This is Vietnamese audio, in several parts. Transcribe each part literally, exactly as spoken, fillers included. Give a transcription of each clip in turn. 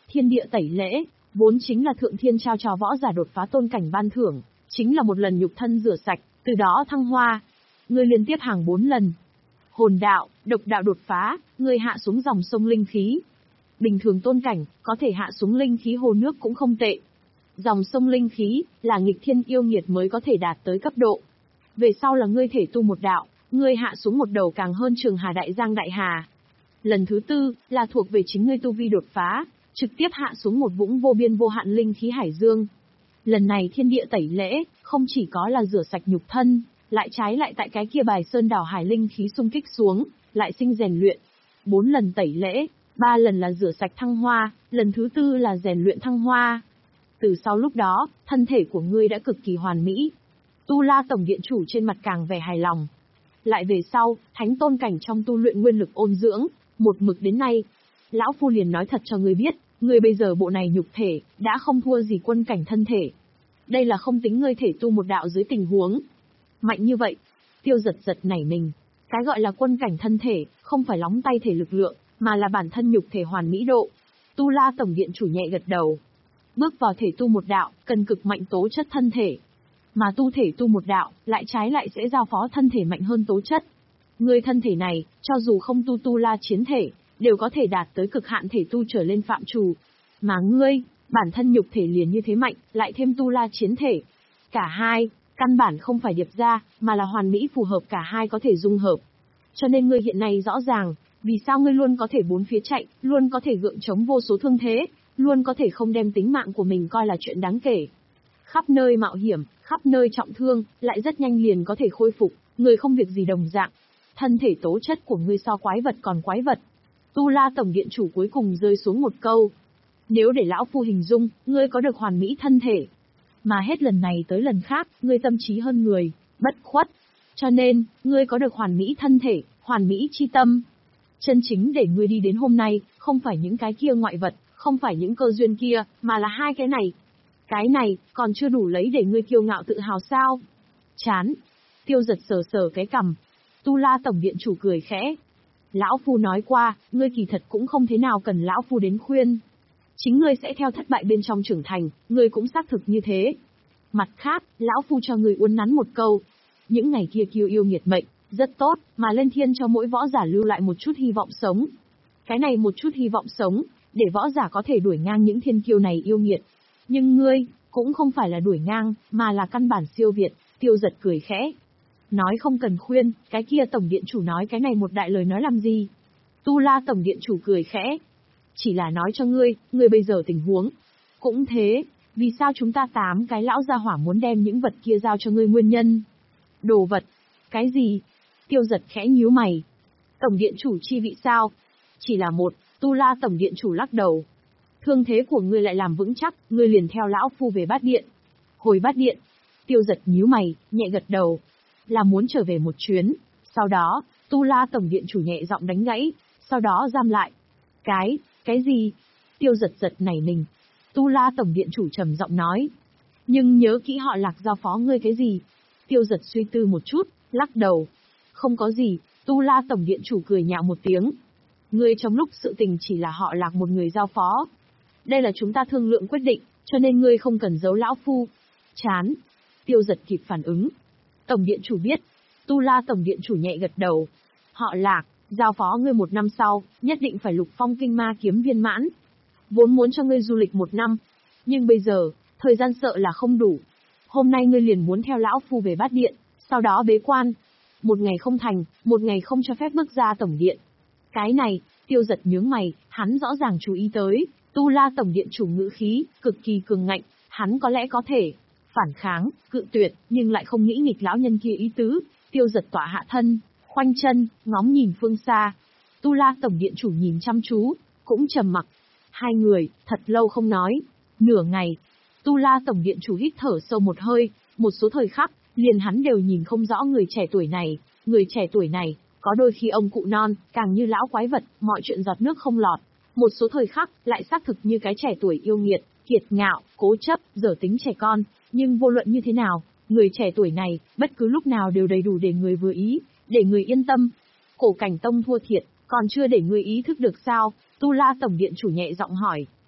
Thiên địa tẩy lễ, vốn chính là thượng thiên trao cho võ giả đột phá tôn cảnh ban thưởng, chính là một lần nhục thân rửa sạch, từ đó thăng hoa. Ngươi liên tiếp hàng bốn lần. Hồn đạo, độc đạo đột phá, ngươi hạ xuống dòng sông linh khí. Bình thường tôn cảnh, có thể hạ xuống linh khí hồ nước cũng không tệ. Dòng sông linh khí, là nghịch thiên yêu nghiệt mới có thể đạt tới cấp độ. Về sau là ngươi thể tu một đạo, ngươi hạ xuống một đầu càng hơn Trường Hà Đại Giang Đại Hà. Lần thứ tư, là thuộc về chính ngươi tu vi đột phá, trực tiếp hạ xuống một vũng vô biên vô hạn linh khí hải dương. Lần này thiên địa tẩy lễ, không chỉ có là rửa sạch nhục thân, lại trái lại tại cái kia bài sơn đảo hải linh khí xung kích xuống, lại sinh rèn luyện. Bốn lần tẩy lễ, ba lần là rửa sạch thăng hoa, lần thứ tư là rèn luyện thăng hoa. Từ sau lúc đó, thân thể của ngươi đã cực kỳ hoàn mỹ. Tu La Tổng Điện Chủ trên mặt càng vẻ hài lòng. Lại về sau, thánh tôn cảnh trong tu luyện nguyên lực ôn dưỡng, một mực đến nay. Lão Phu liền nói thật cho ngươi biết, ngươi bây giờ bộ này nhục thể, đã không thua gì quân cảnh thân thể. Đây là không tính ngươi thể tu một đạo dưới tình huống mạnh như vậy. Tiêu Giật giật nảy mình. Cái gọi là quân cảnh thân thể, không phải lóng tay thể lực lượng, mà là bản thân nhục thể hoàn mỹ độ. Tu La Tổng Điện Chủ nhẹ gật đầu. Bước vào thể tu một đạo, cần cực mạnh tố chất thân thể. Mà tu thể tu một đạo, lại trái lại sẽ giao phó thân thể mạnh hơn tố chất. Ngươi thân thể này, cho dù không tu tu la chiến thể, đều có thể đạt tới cực hạn thể tu trở lên phạm trù. Mà ngươi, bản thân nhục thể liền như thế mạnh, lại thêm tu la chiến thể. Cả hai, căn bản không phải điệp ra, mà là hoàn mỹ phù hợp, cả hai có thể dung hợp. Cho nên ngươi hiện nay rõ ràng, vì sao ngươi luôn có thể bốn phía chạy, luôn có thể gượng chống vô số thương thế, luôn có thể không đem tính mạng của mình coi là chuyện đáng kể. Khắp nơi mạo hiểm, khắp nơi trọng thương, lại rất nhanh liền có thể khôi phục, người không việc gì đồng dạng. Thân thể tố chất của ngươi so quái vật còn quái vật. Tu La Tổng Điện Chủ cuối cùng rơi xuống một câu. Nếu để lão phu hình dung, ngươi có được hoàn mỹ thân thể. Mà hết lần này tới lần khác, ngươi tâm trí hơn người, bất khuất. Cho nên, ngươi có được hoàn mỹ thân thể, hoàn mỹ chi tâm. Chân chính để ngươi đi đến hôm nay, không phải những cái kia ngoại vật, không phải những cơ duyên kia, mà là hai cái này. Cái này, còn chưa đủ lấy để ngươi kiêu ngạo tự hào sao? Chán. Tiêu Giật sờ sờ cái cằm. Tu La Tổng Điện Chủ cười khẽ. Lão Phu nói qua, ngươi kỳ thật cũng không thế nào cần Lão Phu đến khuyên. Chính ngươi sẽ theo thất bại bên trong trưởng thành, ngươi cũng xác thực như thế. Mặt khác, Lão Phu cho ngươi uốn nắn một câu. Những ngày kia kiêu yêu nghiệt mệnh, rất tốt, mà lên thiên cho mỗi võ giả lưu lại một chút hy vọng sống. Cái này một chút hy vọng sống, để võ giả có thể đuổi ngang những thiên kiêu này yêu nghiệt. Nhưng ngươi, cũng không phải là đuổi ngang, mà là căn bản siêu việt. Tiêu Giật cười khẽ. Nói không cần khuyên, cái kia Tổng Điện Chủ nói cái này một đại lời nói làm gì? Tu La Tổng Điện Chủ cười khẽ. Chỉ là nói cho ngươi, ngươi bây giờ tình huống. Cũng thế, vì sao chúng ta tám cái lão gia hỏa muốn đem những vật kia giao cho ngươi nguyên nhân? Đồ vật? Cái gì? Tiêu Giật khẽ nhíu mày. Tổng Điện Chủ chi vị sao? Chỉ là một, Tu La Tổng Điện Chủ lắc đầu. Thương thế của ngươi lại làm vững chắc, ngươi liền theo lão phu về Bát Điện. Hồi Bát Điện. Tiêu Giật nhíu mày, nhẹ gật đầu. Là muốn trở về một chuyến. Sau đó, Tu La Tổng Điện Chủ nhẹ giọng đánh gãy, sau đó giam lại. Cái, cái gì? Tiêu Giật giật nảy mình. Tu La Tổng Điện Chủ trầm giọng nói. Nhưng nhớ kỹ họ Lạc giao phó ngươi cái gì? Tiêu Giật suy tư một chút, lắc đầu. Không có gì. Tu La Tổng Điện Chủ cười nhạo một tiếng. Ngươi trong lúc sự tình chỉ là họ Lạc một người giao phó. Đây là chúng ta thương lượng quyết định, cho nên ngươi không cần giấu lão phu. Chán. Tiêu Giật kịp phản ứng. Tổng Điện Chủ biết. Tu La Tổng Điện Chủ nhẹ gật đầu. Họ Lạc, giao phó ngươi một năm sau, nhất định phải lục phong kinh ma kiếm viên mãn. Vốn muốn cho ngươi du lịch một năm. Nhưng bây giờ, thời gian sợ là không đủ. Hôm nay ngươi liền muốn theo lão phu về Bát Điện, sau đó bế quan. Một ngày không thành, một ngày không cho phép bước ra Tổng Điện. Cái này, Tiêu Giật nhướng mày, hắn rõ ràng chú ý tới. Tu La Tổng Điện Chủ ngữ khí, cực kỳ cường ngạnh, hắn có lẽ có thể phản kháng, cự tuyệt, nhưng lại không nghĩ nghịch lão nhân kia ý tứ. Tiêu Giật tỏa hạ thân, khoanh chân, ngóng nhìn phương xa. Tu La Tổng Điện Chủ nhìn chăm chú, cũng trầm mặc. Hai người, thật lâu không nói. Nửa ngày, Tu La Tổng Điện Chủ hít thở sâu một hơi, một số thời khắc, liền hắn đều nhìn không rõ người trẻ tuổi này. Người trẻ tuổi này, có đôi khi ông cụ non, càng như lão quái vật, mọi chuyện giọt nước không lọt. Một số thời khắc, lại xác thực như cái trẻ tuổi yêu nghiệt, kiệt ngạo, cố chấp, dở tính trẻ con. Nhưng vô luận như thế nào, người trẻ tuổi này, bất cứ lúc nào đều đầy đủ để người vừa ý, để người yên tâm. Cổ Cảnh Tông thua thiệt, còn chưa để người ý thức được sao? Tu La Tổng Điện Chủ nhẹ giọng hỏi.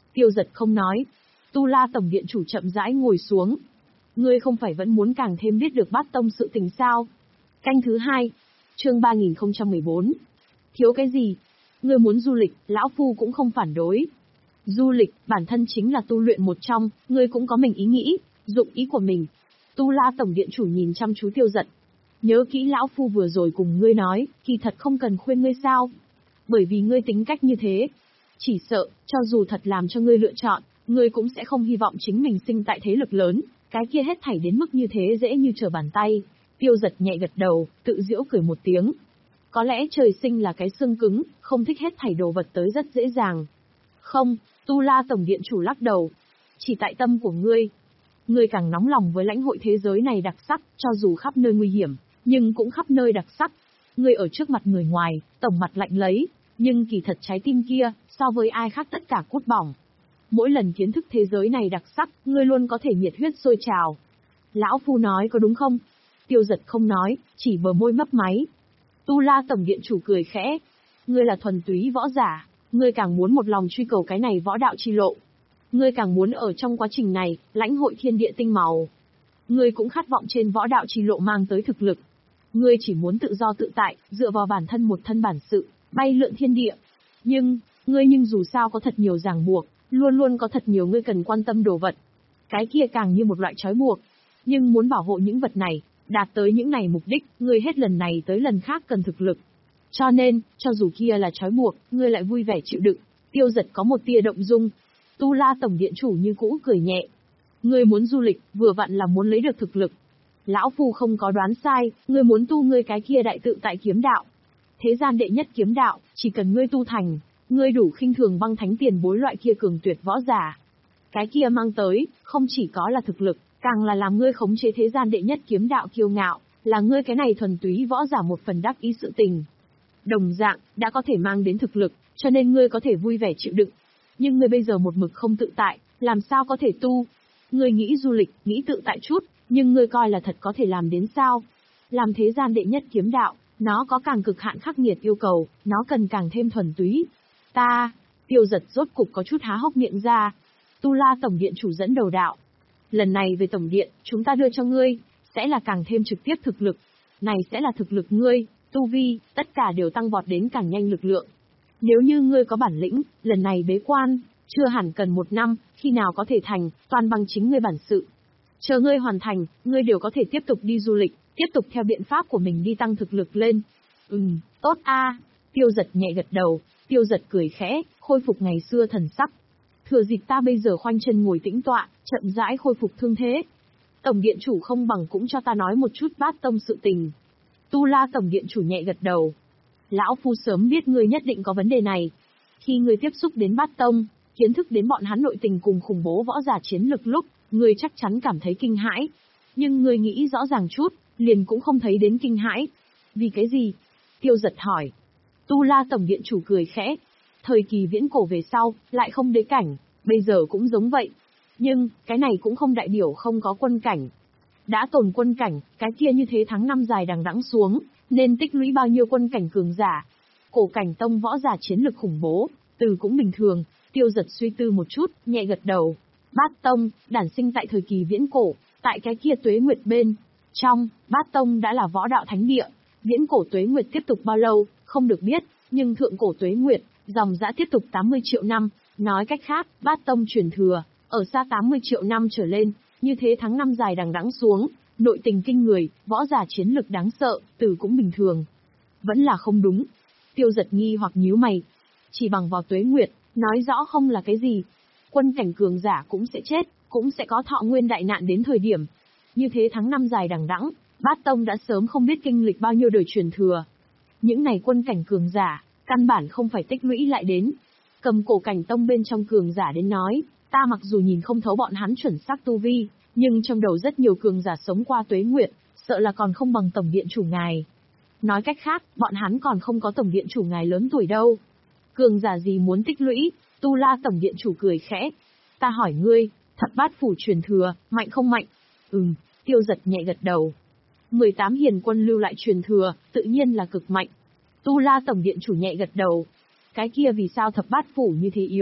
Tiêu Giật không nói. Tu La Tổng Điện chủ chậm rãi ngồi xuống. Ngươi không phải vẫn muốn càng thêm biết được Bát Tông sự tình sao? Canh thứ hai. Chương ba nghìn không trăm mười bốn. Thiếu cái gì? Ngươi muốn du lịch, lão phu cũng không phản đối. Du lịch, bản thân chính là tu luyện một trong, ngươi cũng có mình ý nghĩ, dụng ý của mình. Tu La Tổng Điện chủ nhìn chăm chú Tiêu Giật. Nhớ kỹ lão phu vừa rồi cùng ngươi nói, kỳ thật không cần khuyên ngươi sao? Bởi vì ngươi tính cách như thế, chỉ sợ, cho dù thật làm cho ngươi lựa chọn, ngươi cũng sẽ không hy vọng chính mình sinh tại thế lực lớn, cái kia hết thảy đến mức như thế dễ như trở bàn tay. Tiêu Giật nhẹ gật đầu, tự giễu cười một tiếng. Có lẽ trời sinh là cái xương cứng, không thích hết thảy đồ vật tới rất dễ dàng. Không, Tu La Tổng Điện chủ lắc đầu. Chỉ tại tâm của ngươi. Ngươi càng nóng lòng với lãnh hội thế giới này đặc sắc, cho dù khắp nơi nguy hiểm, nhưng cũng khắp nơi đặc sắc. Ngươi ở trước mặt người ngoài, tổng mặt lạnh lấy, nhưng kỳ thật trái tim kia, so với ai khác tất cả cút bỏng. Mỗi lần kiến thức thế giới này đặc sắc, ngươi luôn có thể nhiệt huyết sôi trào. Lão phu nói có đúng không? Tiêu Giật không nói, chỉ bờ môi mấp máy. Tu La Tổng Điện chủ cười khẽ. Ngươi là thuần túy võ giả, ngươi càng muốn một lòng truy cầu cái này võ đạo chi lộ. Ngươi càng muốn ở trong quá trình này, lãnh hội thiên địa tinh màu. Ngươi cũng khát vọng trên võ đạo chi lộ mang tới thực lực. Ngươi chỉ muốn tự do tự tại, dựa vào bản thân một thân bản sự, bay lượn thiên địa. Nhưng, ngươi nhưng dù sao có thật nhiều ràng buộc, luôn luôn có thật nhiều ngươi cần quan tâm đồ vật. Cái kia càng như một loại trói buộc. Nhưng muốn bảo hộ những vật này, đạt tới những này mục đích, ngươi hết lần này tới lần khác cần thực lực. Cho nên, cho dù kia là trói buộc, ngươi lại vui vẻ chịu đựng. Tiêu Giật có một tia động dung. Tu La Tổng Điện chủ như cũ cười nhẹ. Ngươi muốn du lịch, vừa vặn là muốn lấy được thực lực. Lão phu không có đoán sai, ngươi muốn tu ngươi cái kia đại tự tại kiếm đạo. Thế gian đệ nhất kiếm đạo, chỉ cần ngươi tu thành, ngươi đủ khinh thường băng thánh tiền bối loại kia cường tuyệt võ giả. Cái kia mang tới, không chỉ có là thực lực, càng là làm ngươi khống chế thế gian đệ nhất kiếm đạo kiêu ngạo, là ngươi cái này thuần túy võ giả một phần đắc ý sự tình. Đồng dạng, đã có thể mang đến thực lực, cho nên ngươi có thể vui vẻ chịu đựng. Nhưng ngươi bây giờ một mực không tự tại, làm sao có thể tu? Ngươi nghĩ du lịch, nghĩ tự tại chút, nhưng ngươi coi là thật có thể làm đến sao? Làm thế gian đệ nhất kiếm đạo, nó có càng cực hạn khắc nghiệt yêu cầu, nó cần càng thêm thuần túy. Ta, Tiêu Giật rốt cục có chút há hốc miệng ra. Tu La Tổng Điện chủ dẫn đầu đạo. Lần này về Tổng Điện, chúng ta đưa cho ngươi, sẽ là càng thêm trực tiếp thực lực. Này sẽ là thực lực ngươi, tu vi, tất cả đều tăng vọt đến càng nhanh lực lượng. Nếu như ngươi có bản lĩnh, lần này bế quan, chưa hẳn cần một năm, khi nào có thể thành, toàn bằng chính ngươi bản sự. Chờ ngươi hoàn thành, ngươi đều có thể tiếp tục đi du lịch, tiếp tục theo biện pháp của mình đi tăng thực lực lên. Ừm, tốt a. Tiêu Giật nhẹ gật đầu, Tiêu Giật cười khẽ, khôi phục ngày xưa thần sắc. Thừa dịp ta bây giờ khoanh chân ngồi tĩnh tọa, chậm rãi khôi phục thương thế. Tổng Điện chủ không bằng cũng cho ta nói một chút Bát Tông sự tình. Tu La Tổng Điện chủ nhẹ gật đầu. Lão phu sớm biết ngươi nhất định có vấn đề này. Khi ngươi tiếp xúc đến Bát Tông, kiến thức đến bọn hắn nội tình cùng khủng bố võ giả chiến lực lúc, ngươi chắc chắn cảm thấy kinh hãi. Nhưng ngươi nghĩ rõ ràng chút, liền cũng không thấy đến kinh hãi. Vì cái gì? Tiêu Giật hỏi. Tu La Tổng Điện chủ cười khẽ. Thời kỳ viễn cổ về sau, lại không đế cảnh, bây giờ cũng giống vậy. Nhưng, cái này cũng không đại biểu không có quân cảnh. Đã tồn quân cảnh, cái kia như thế tháng năm dài đằng đẵng xuống, nên tích lũy bao nhiêu quân cảnh cường giả. Cổ cảnh tông võ giả chiến lực khủng bố, từ cũng bình thường. Tiêu Giật suy tư một chút, nhẹ gật đầu. Bát Tông, đản sinh tại thời kỳ viễn cổ, tại cái kia tuế nguyệt bên. Trong, Bát Tông đã là võ đạo thánh địa. Viễn cổ tuế nguyệt tiếp tục bao lâu, không được biết, nhưng thượng cổ tuế nguyệt, dòng dã tiếp tục tám mươi triệu năm. Nói cách khác, Bát Tông truyền thừa, ở xa tám mươi triệu năm trở lên, như thế tháng năm dài đằng đẵng xuống, nội tình kinh người, võ giả chiến lực đáng sợ, từ cũng bình thường. Vẫn là không đúng. Tiêu Giật nghi hoặc nhíu mày. Chỉ bằng vào tuế nguyệt, nói rõ không là cái gì. Quân cảnh cường giả cũng sẽ chết, cũng sẽ có thọ nguyên đại nạn đến thời điểm. Như thế tháng năm dài đằng đẵng, Bát Tông đã sớm không biết kinh lịch bao nhiêu đời truyền thừa. Những này quân cảnh cường giả, căn bản không phải tích lũy lại đến. Cầm cổ cảnh tông bên trong cường giả đến nói, ta mặc dù nhìn không thấu bọn hắn chuẩn xác tu vi, nhưng trong đầu rất nhiều cường giả sống qua tuế nguyệt, sợ là còn không bằng Tổng Điện chủ ngài. Nói cách khác, bọn hắn còn không có Tổng Điện chủ ngài lớn tuổi đâu. Cường giả gì muốn tích lũy? Tu La Tổng Điện chủ cười khẽ. Ta hỏi ngươi, thập bát phủ truyền thừa, mạnh không mạnh? Ừm, Tiêu Giật nhẹ gật đầu. mười tám hiền quân lưu lại truyền thừa, tự nhiên là cực mạnh. Tu La Tổng Điện chủ nhẹ gật đầu. Cái kia vì sao thập bát phủ như thế yếu?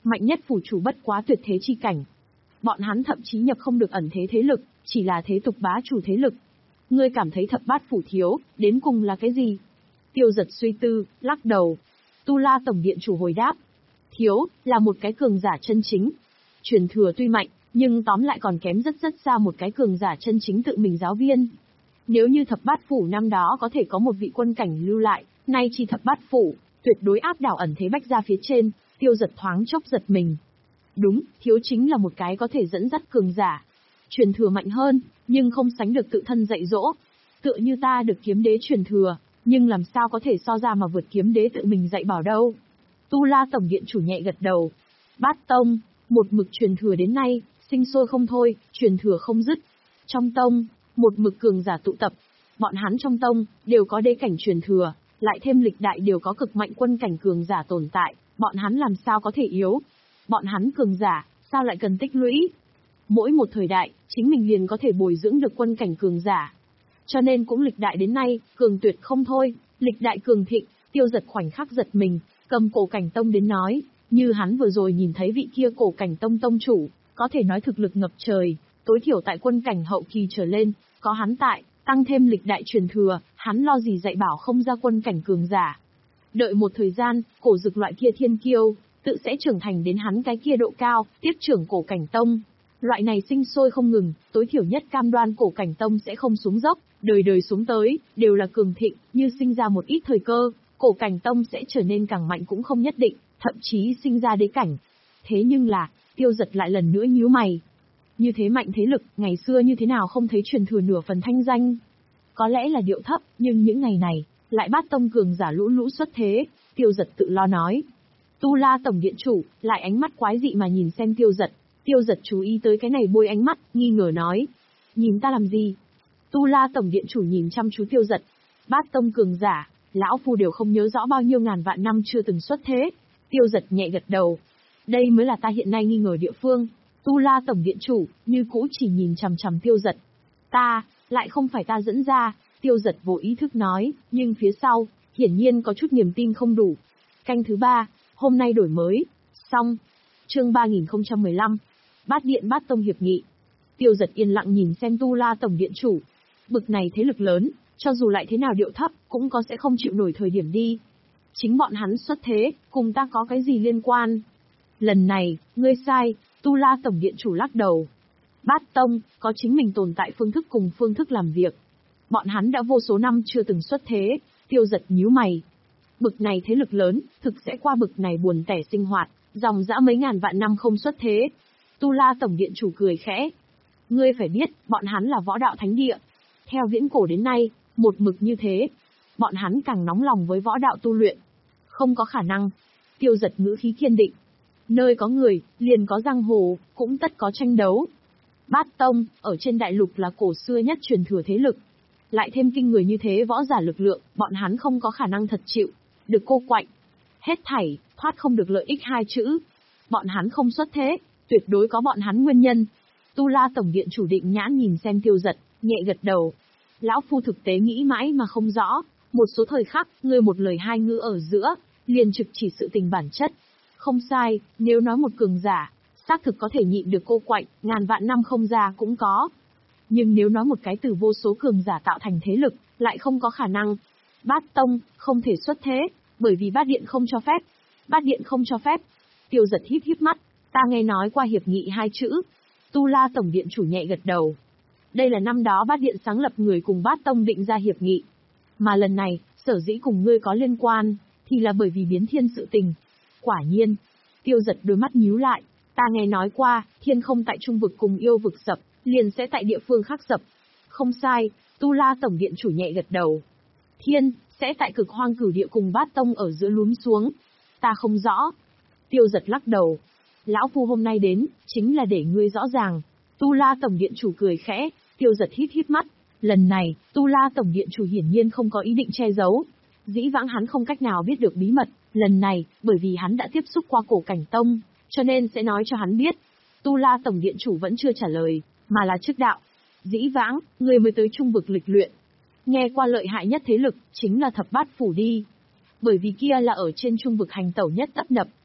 Mạnh nhất phủ chủ bất quá tuyệt thế chi cảnh. Bọn hắn thậm chí nhập không được ẩn thế thế lực, chỉ là thế tục bá chủ thế lực. Ngươi cảm thấy thập bát phủ thiếu, đến cùng là cái gì? Tiêu Giật suy tư, lắc đầu. Tu La Tổng Điện chủ hồi đáp. Thiếu, là một cái cường giả chân chính. Truyền thừa tuy mạnh, nhưng tóm lại còn kém rất rất xa một cái cường giả chân chính tự mình giáo viên. Nếu như thập bát phủ năm đó có thể có một vị quân cảnh lưu lại, nay chi thập bát phủ, tuyệt đối áp đảo ẩn thế bách gia phía trên. Tiêu Giật thoáng chốc giật mình. Đúng, thiếu chính là một cái có thể dẫn dắt cường giả. Truyền thừa mạnh hơn, nhưng không sánh được tự thân dạy dỗ. Tựa như ta được kiếm đế truyền thừa, nhưng làm sao có thể so ra mà vượt kiếm đế tự mình dạy bảo đâu. Tu La Tổng Điện chủ nhẹ gật đầu. Bát tông, một mực truyền thừa đến nay, sinh sôi không thôi, truyền thừa không dứt. Trong tông, một mực cường giả tụ tập. Bọn hắn trong tông, đều có đế cảnh truyền thừa, lại thêm lịch đại đều có cực mạnh quân cảnh cường giả tồn tại, bọn hắn làm sao có thể yếu. Bọn hắn cường giả, sao lại cần tích lũy? Mỗi một thời đại, chính mình liền có thể bồi dưỡng được quân cảnh cường giả. Cho nên cũng lịch đại đến nay, cường tuyệt không thôi, lịch đại cường thịnh. Tiêu Giật khoảnh khắc giật mình, cầm cổ cảnh tông đến nói, như hắn vừa rồi nhìn thấy vị kia cổ cảnh tông tông chủ, có thể nói thực lực ngập trời, tối thiểu tại quân cảnh hậu kỳ trở lên, có hắn tại, tăng thêm lịch đại truyền thừa, hắn lo gì dạy bảo không ra quân cảnh cường giả. Đợi một thời gian, cổ dực loại kia thiên kiêu, tự sẽ trưởng thành đến hắn cái kia độ cao, tiếp trưởng cổ cảnh tông. Loại này sinh sôi không ngừng, tối thiểu nhất cam đoan cổ cảnh tông sẽ không xuống dốc, đời đời xuống tới, đều là cường thịnh, như sinh ra một ít thời cơ, cổ cảnh tông sẽ trở nên càng mạnh cũng không nhất định, thậm chí sinh ra đế cảnh. Thế nhưng là, Tiêu Giật lại lần nữa nhíu mày. Như thế mạnh thế lực, ngày xưa như thế nào không thấy truyền thừa nửa phần thanh danh. Có lẽ là điệu thấp, nhưng những ngày này, lại bát tông cường giả lũ lũ xuất thế, Tiêu Giật tự lo nói. Tu La Tổng Điện chủ, lại ánh mắt quái dị mà nhìn xem Tiêu Giật. Tiêu Giật chú ý tới cái này bôi ánh mắt, nghi ngờ nói. Nhìn ta làm gì? Tu La Tổng Điện chủ nhìn chăm chú Tiêu Giật. Bát tông cường giả, lão phu đều không nhớ rõ bao nhiêu ngàn vạn năm chưa từng xuất thế. Tiêu Giật nhẹ gật đầu. Đây mới là ta hiện nay nghi ngờ địa phương. Tu La Tổng Điện chủ, như cũ chỉ nhìn chằm chằm Tiêu Giật. Ta, lại không phải ta dẫn ra, Tiêu Giật vô ý thức nói, nhưng phía sau, hiển nhiên có chút niềm tin không đủ. Canh thứ ba, hôm nay đổi mới. Xong. Chương ba nghìn không trăm mười lăm. Bát Điện Bát Tông hiệp nghị. Tiêu Giật yên lặng nhìn xem Tu La Tổng Điện chủ. Bực này thế lực lớn, cho dù lại thế nào điệu thấp, cũng có sẽ không chịu nổi thời điểm đi. Chính bọn hắn xuất thế, cùng ta có cái gì liên quan? Lần này, ngươi sai, Tu La Tổng Điện chủ lắc đầu. Bát Tông, có chính mình tồn tại phương thức cùng phương thức làm việc. Bọn hắn đã vô số năm chưa từng xuất thế, Tiêu Giật nhíu mày. Bực này thế lực lớn, thực sẽ qua bực này buồn tẻ sinh hoạt, dòng dã mấy ngàn vạn năm không xuất thế. Tu La Tổng Điện chủ cười khẽ. Ngươi phải biết, bọn hắn là võ đạo thánh địa. Theo viễn cổ đến nay, một mực như thế. Bọn hắn càng nóng lòng với võ đạo tu luyện. Không có khả năng. Tiêu Giật ngữ khí kiên định. Nơi có người, liền có giang hồ, cũng tất có tranh đấu. Bát Tông, ở trên đại lục là cổ xưa nhất truyền thừa thế lực. Lại thêm kinh người như thế võ giả lực lượng, bọn hắn không có khả năng thật chịu. Được cô quạnh. Hết thảy, thoát không được lợi ích hai chữ. Bọn hắn không xuất thế, tuyệt đối có bọn hắn nguyên nhân. Tu La Tổng Điện chủ định nhãn nhìn xem Tiêu Giật, nhẹ gật đầu. Lão phu thực tế nghĩ mãi mà không rõ, một số thời khắc, ngươi một lời hai ngữ ở giữa, liền trực chỉ sự tình bản chất. Không sai, nếu nói một cường giả, xác thực có thể nhịn được cô quạnh, ngàn vạn năm không ra cũng có. Nhưng nếu nói một cái từ vô số cường giả tạo thành thế lực, lại không có khả năng. Bát Tông, không thể xuất thế, bởi vì Bát Điện không cho phép. Bát Điện không cho phép. Tiêu Giật híp híp mắt, ta nghe nói qua hiệp nghị hai chữ. Tu La Tổng Điện chủ nhẹ gật đầu. Đây là năm đó Bát Điện sáng lập người cùng Bát Tông định ra hiệp nghị. Mà lần này, sở dĩ cùng ngươi có liên quan, thì là bởi vì biến thiên sự tình. Quả nhiên. Tiêu Giật đôi mắt nhíu lại, ta nghe nói qua, thiên không tại trung vực cùng yêu vực sập, liền sẽ tại địa phương khác sập. Không sai, Tu La Tổng Điện chủ nhẹ gật đầu. Thiên, sẽ tại cực hoang cửu địa cùng Bát Tông ở giữa lún xuống. Ta không rõ. Tiêu Giật lắc đầu. Lão phu hôm nay đến, chính là để ngươi rõ ràng. Tu La Tổng Điện chủ cười khẽ, Tiêu Giật híp híp mắt. Lần này, Tu La Tổng Điện chủ hiển nhiên không có ý định che giấu. Dĩ vãng hắn không cách nào biết được bí mật, lần này, bởi vì hắn đã tiếp xúc qua cổ cảnh tông, cho nên sẽ nói cho hắn biết. Tu La Tổng Điện chủ vẫn chưa trả lời, mà là trước đạo. Dĩ vãng, người mới tới trung vực lịch luyện. Nghe qua lợi hại nhất thế lực, chính là thập bát phủ đi. Bởi vì kia là ở trên trung vực hành tẩu nhất tấp nập,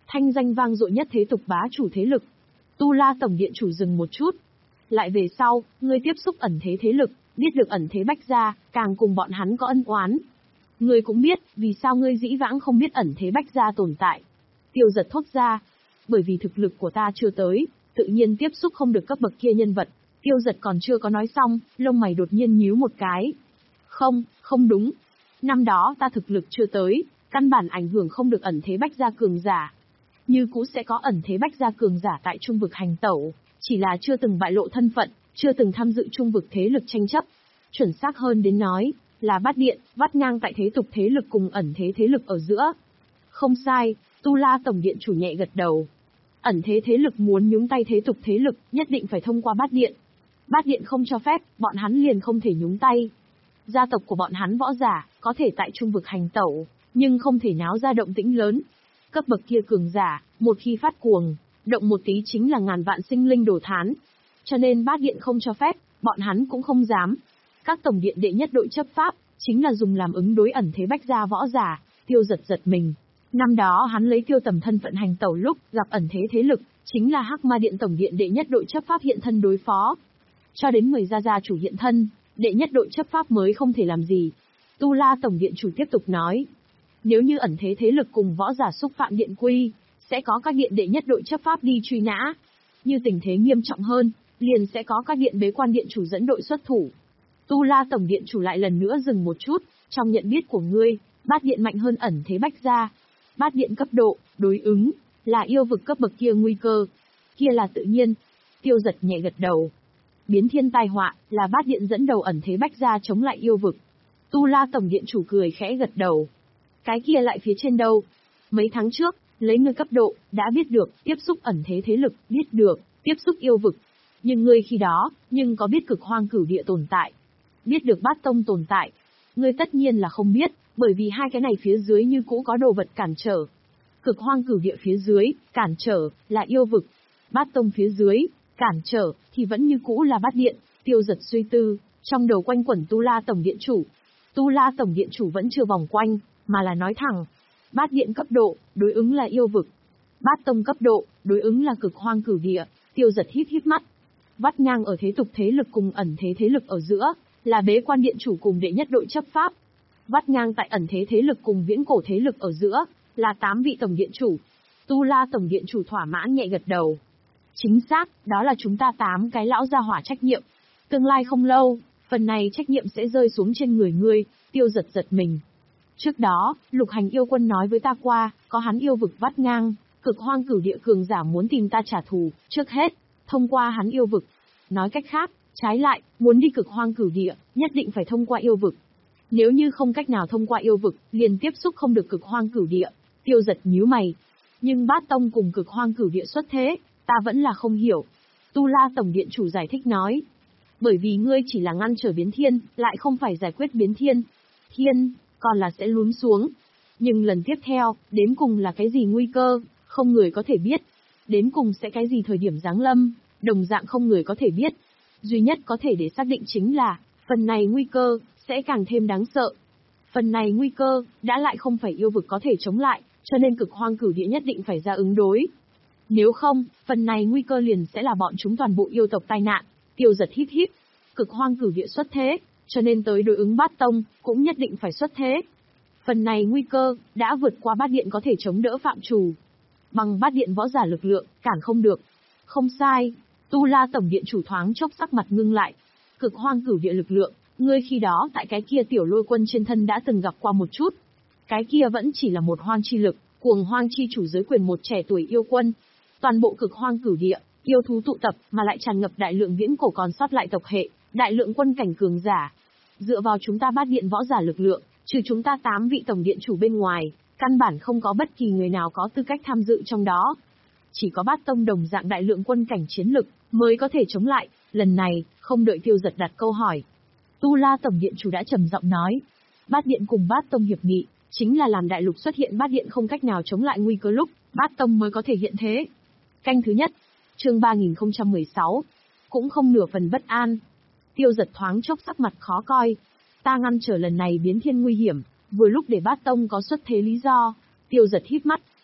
thanh danh vang dội nhất thế tục bá chủ thế lực. Tu La Tổng Điện Chủ dừng một chút. Lại về sau, ngươi tiếp xúc ẩn thế thế lực, biết được ẩn thế Bách Gia, càng cùng bọn hắn có ân oán. Ngươi cũng biết, vì sao ngươi dĩ vãng không biết ẩn thế Bách Gia tồn tại. Tiêu Giật thốt ra. Bởi vì thực lực của ta chưa tới, tự nhiên tiếp xúc không được cấp bậc kia nhân vật. Tiêu Giật còn chưa có nói xong, lông mày đột nhiên nhíu một cái. Không, không đúng. Năm đó ta thực lực chưa tới, căn bản ảnh hưởng không được ẩn thế Bách Gia cường giả. Như cũ sẽ có ẩn thế Bách Gia cường giả tại trung vực hành tẩu, chỉ là chưa từng bại lộ thân phận, chưa từng tham dự trung vực thế lực tranh chấp. Chuẩn xác hơn đến nói, là Bát Điện, vắt ngang tại thế tục thế lực cùng ẩn thế thế lực ở giữa. Không sai, Tu La Tổng Điện Chủ nhẹ gật đầu. Ẩn thế thế lực muốn nhúng tay thế tục thế lực, nhất định phải thông qua Bát Điện. Bát Điện không cho phép, bọn hắn liền không thể nhúng tay. Gia tộc của bọn hắn võ giả, có thể tại trung vực hành tẩu, nhưng không thể náo ra động tĩnh lớn. Cấp bậc kia cường giả, một khi phát cuồng, động một tí chính là ngàn vạn sinh linh đổ thán. Cho nên Bát Điện không cho phép, bọn hắn cũng không dám. Các tổng điện đệ nhất đội chấp pháp, chính là dùng làm ứng đối ẩn thế Bách Gia võ giả. Tiêu Giật giật mình. Năm đó hắn lấy Tiêu Tầm thân phận hành tẩu lúc gặp ẩn thế thế lực, chính là Hắc Ma Điện tổng điện đệ nhất đội chấp pháp hiện thân đối phó. Cho đến mười gia gia chủ hiện thân, đệ nhất đội chấp pháp mới không thể làm gì. Tu La Tổng Điện Chủ tiếp tục nói. Nếu như ẩn thế thế lực cùng võ giả xúc phạm điện quy, sẽ có các điện đệ nhất đội chấp pháp đi truy nã. Như tình thế nghiêm trọng hơn, liền sẽ có các điện bế quan điện chủ dẫn đội xuất thủ. Tu La Tổng Điện Chủ lại lần nữa dừng một chút, trong nhận biết của ngươi, Bát Điện mạnh hơn ẩn thế Bách Gia. Bát Điện cấp độ, đối ứng, là yêu vực cấp bậc kia nguy cơ. Kia là tự nhiên. Tiêu Giật nhẹ gật đầu. Biến thiên tai họa, là Bát Điện dẫn đầu ẩn thế Bách Gia chống lại yêu vực. Tu La Tổng Điện Chủ cười khẽ gật đầu. Cái kia lại phía trên đâu? Mấy tháng trước, lấy ngươi cấp độ, đã biết được, tiếp xúc ẩn thế thế lực, biết được, tiếp xúc yêu vực. Nhưng ngươi khi đó, nhưng có biết cực hoang cửu địa tồn tại. Biết được Bát Tông tồn tại. Ngươi tất nhiên là không biết, bởi vì hai cái này phía dưới như cũ có đồ vật cản trở. Cực hoang cửu địa phía dưới, cản trở, là yêu vực. Bát Tông phía dưới, cản trở, thì vẫn như cũ là Bát Điện. Tiêu Giật suy tư, trong đầu quanh quẩn Tu La Tổng Điện Chủ. Tu La Tổng Điện Chủ vẫn chưa vòng quanh, mà là nói thẳng. Bát Điện cấp độ, đối ứng là yêu vực. Bát Tông cấp độ, đối ứng là cực hoang cửu địa. Tiêu Giật híp híp mắt. Vắt ngang ở thế tục thế lực cùng ẩn thế thế lực ở giữa, là bế quan điện chủ cùng đệ nhất đội chấp pháp. Vắt ngang tại ẩn thế thế lực cùng viễn cổ thế lực ở giữa, là tám vị tổng điện chủ. Tu La Tổng Điện Chủ thỏa mãn nhẹ gật đầu. Chính xác, đó là chúng ta tám cái lão gia hỏa trách nhiệm. Tương lai không lâu, phần này trách nhiệm sẽ rơi xuống trên người ngươi. Tiêu Giật giật mình. Trước đó, Lục Hành yêu quân nói với ta qua, có hắn yêu vực vắt ngang, cực hoang cửu địa cường giả muốn tìm ta trả thù, trước hết, thông qua hắn yêu vực. Nói cách khác, trái lại, muốn đi cực hoang cửu địa, nhất định phải thông qua yêu vực. Nếu như không cách nào thông qua yêu vực, liền tiếp xúc không được cực hoang cửu địa. Tiêu Giật nhíu mày. Nhưng Bát Tông cùng cực hoang cửu địa xuất thế, ta vẫn là không hiểu. Tu La Tổng Điện Chủ giải thích nói. Bởi vì ngươi chỉ là ngăn trở biến thiên, lại không phải giải quyết biến thiên. Thiên, còn là sẽ lún xuống. Nhưng lần tiếp theo, đến cùng là cái gì nguy cơ, không người có thể biết. Đến cùng sẽ cái gì thời điểm giáng lâm, đồng dạng không người có thể biết. Duy nhất có thể để xác định chính là, phần này nguy cơ, sẽ càng thêm đáng sợ. Phần này nguy cơ, đã lại không phải yêu vực có thể chống lại, cho nên cực hoang cửu địa nhất định phải ra ứng đối. Nếu không, phần này nguy cơ liền sẽ là bọn chúng toàn bộ yêu tộc tai nạn. Tiêu Giật híp híp. Cực hoang cửu địa xuất thế, cho nên tới đối ứng Bát Tông, cũng nhất định phải xuất thế. Phần này nguy cơ, đã vượt qua Bát Điện có thể chống đỡ phạm trù. Bằng Bát Điện võ giả lực lượng, cản không được. Không sai. Tu La Tổng Điện Chủ thoáng chốc sắc mặt ngưng lại. Cực hoang cửu địa lực lượng, ngươi khi đó tại cái kia tiểu lôi quân trên thân đã từng gặp qua một chút. Cái kia vẫn chỉ là một hoang chi lực, cuồng hoang chi chủ dưới quyền một trẻ tuổi yêu quân. Toàn bộ cực hoang cửu địa, yêu thú tụ tập mà lại tràn ngập đại lượng viễn cổ còn sót lại tộc hệ, đại lượng quân cảnh cường giả. Dựa vào chúng ta Bát Điện võ giả lực lượng, trừ chúng ta tám vị tổng điện chủ bên ngoài, căn bản không có bất kỳ người nào có tư cách tham dự trong đó. Chỉ có Bát Tông đồng dạng đại lượng quân cảnh chiến lực mới có thể chống lại. Lần này, không đợi Tiêu Giật đặt câu hỏi, Tu La Tổng Điện Chủ đã trầm giọng nói, Bát Điện cùng Bát Tông hiệp nghị, chính là làm đại lục xuất hiện Bát Điện không cách nào chống lại nguy cơ lúc, Bát Tông mới có thể hiện thế. Canh thứ nhất, chương ba nghìn không trăm mười sáu, cũng không nửa phần bất an. Tiêu Giật thoáng chốc sắc mặt khó coi. Ta ngăn trở lần này biến thiên nguy hiểm, vừa lúc để Bát Tông có xuất thế lý do. Tiêu Giật híp mắt,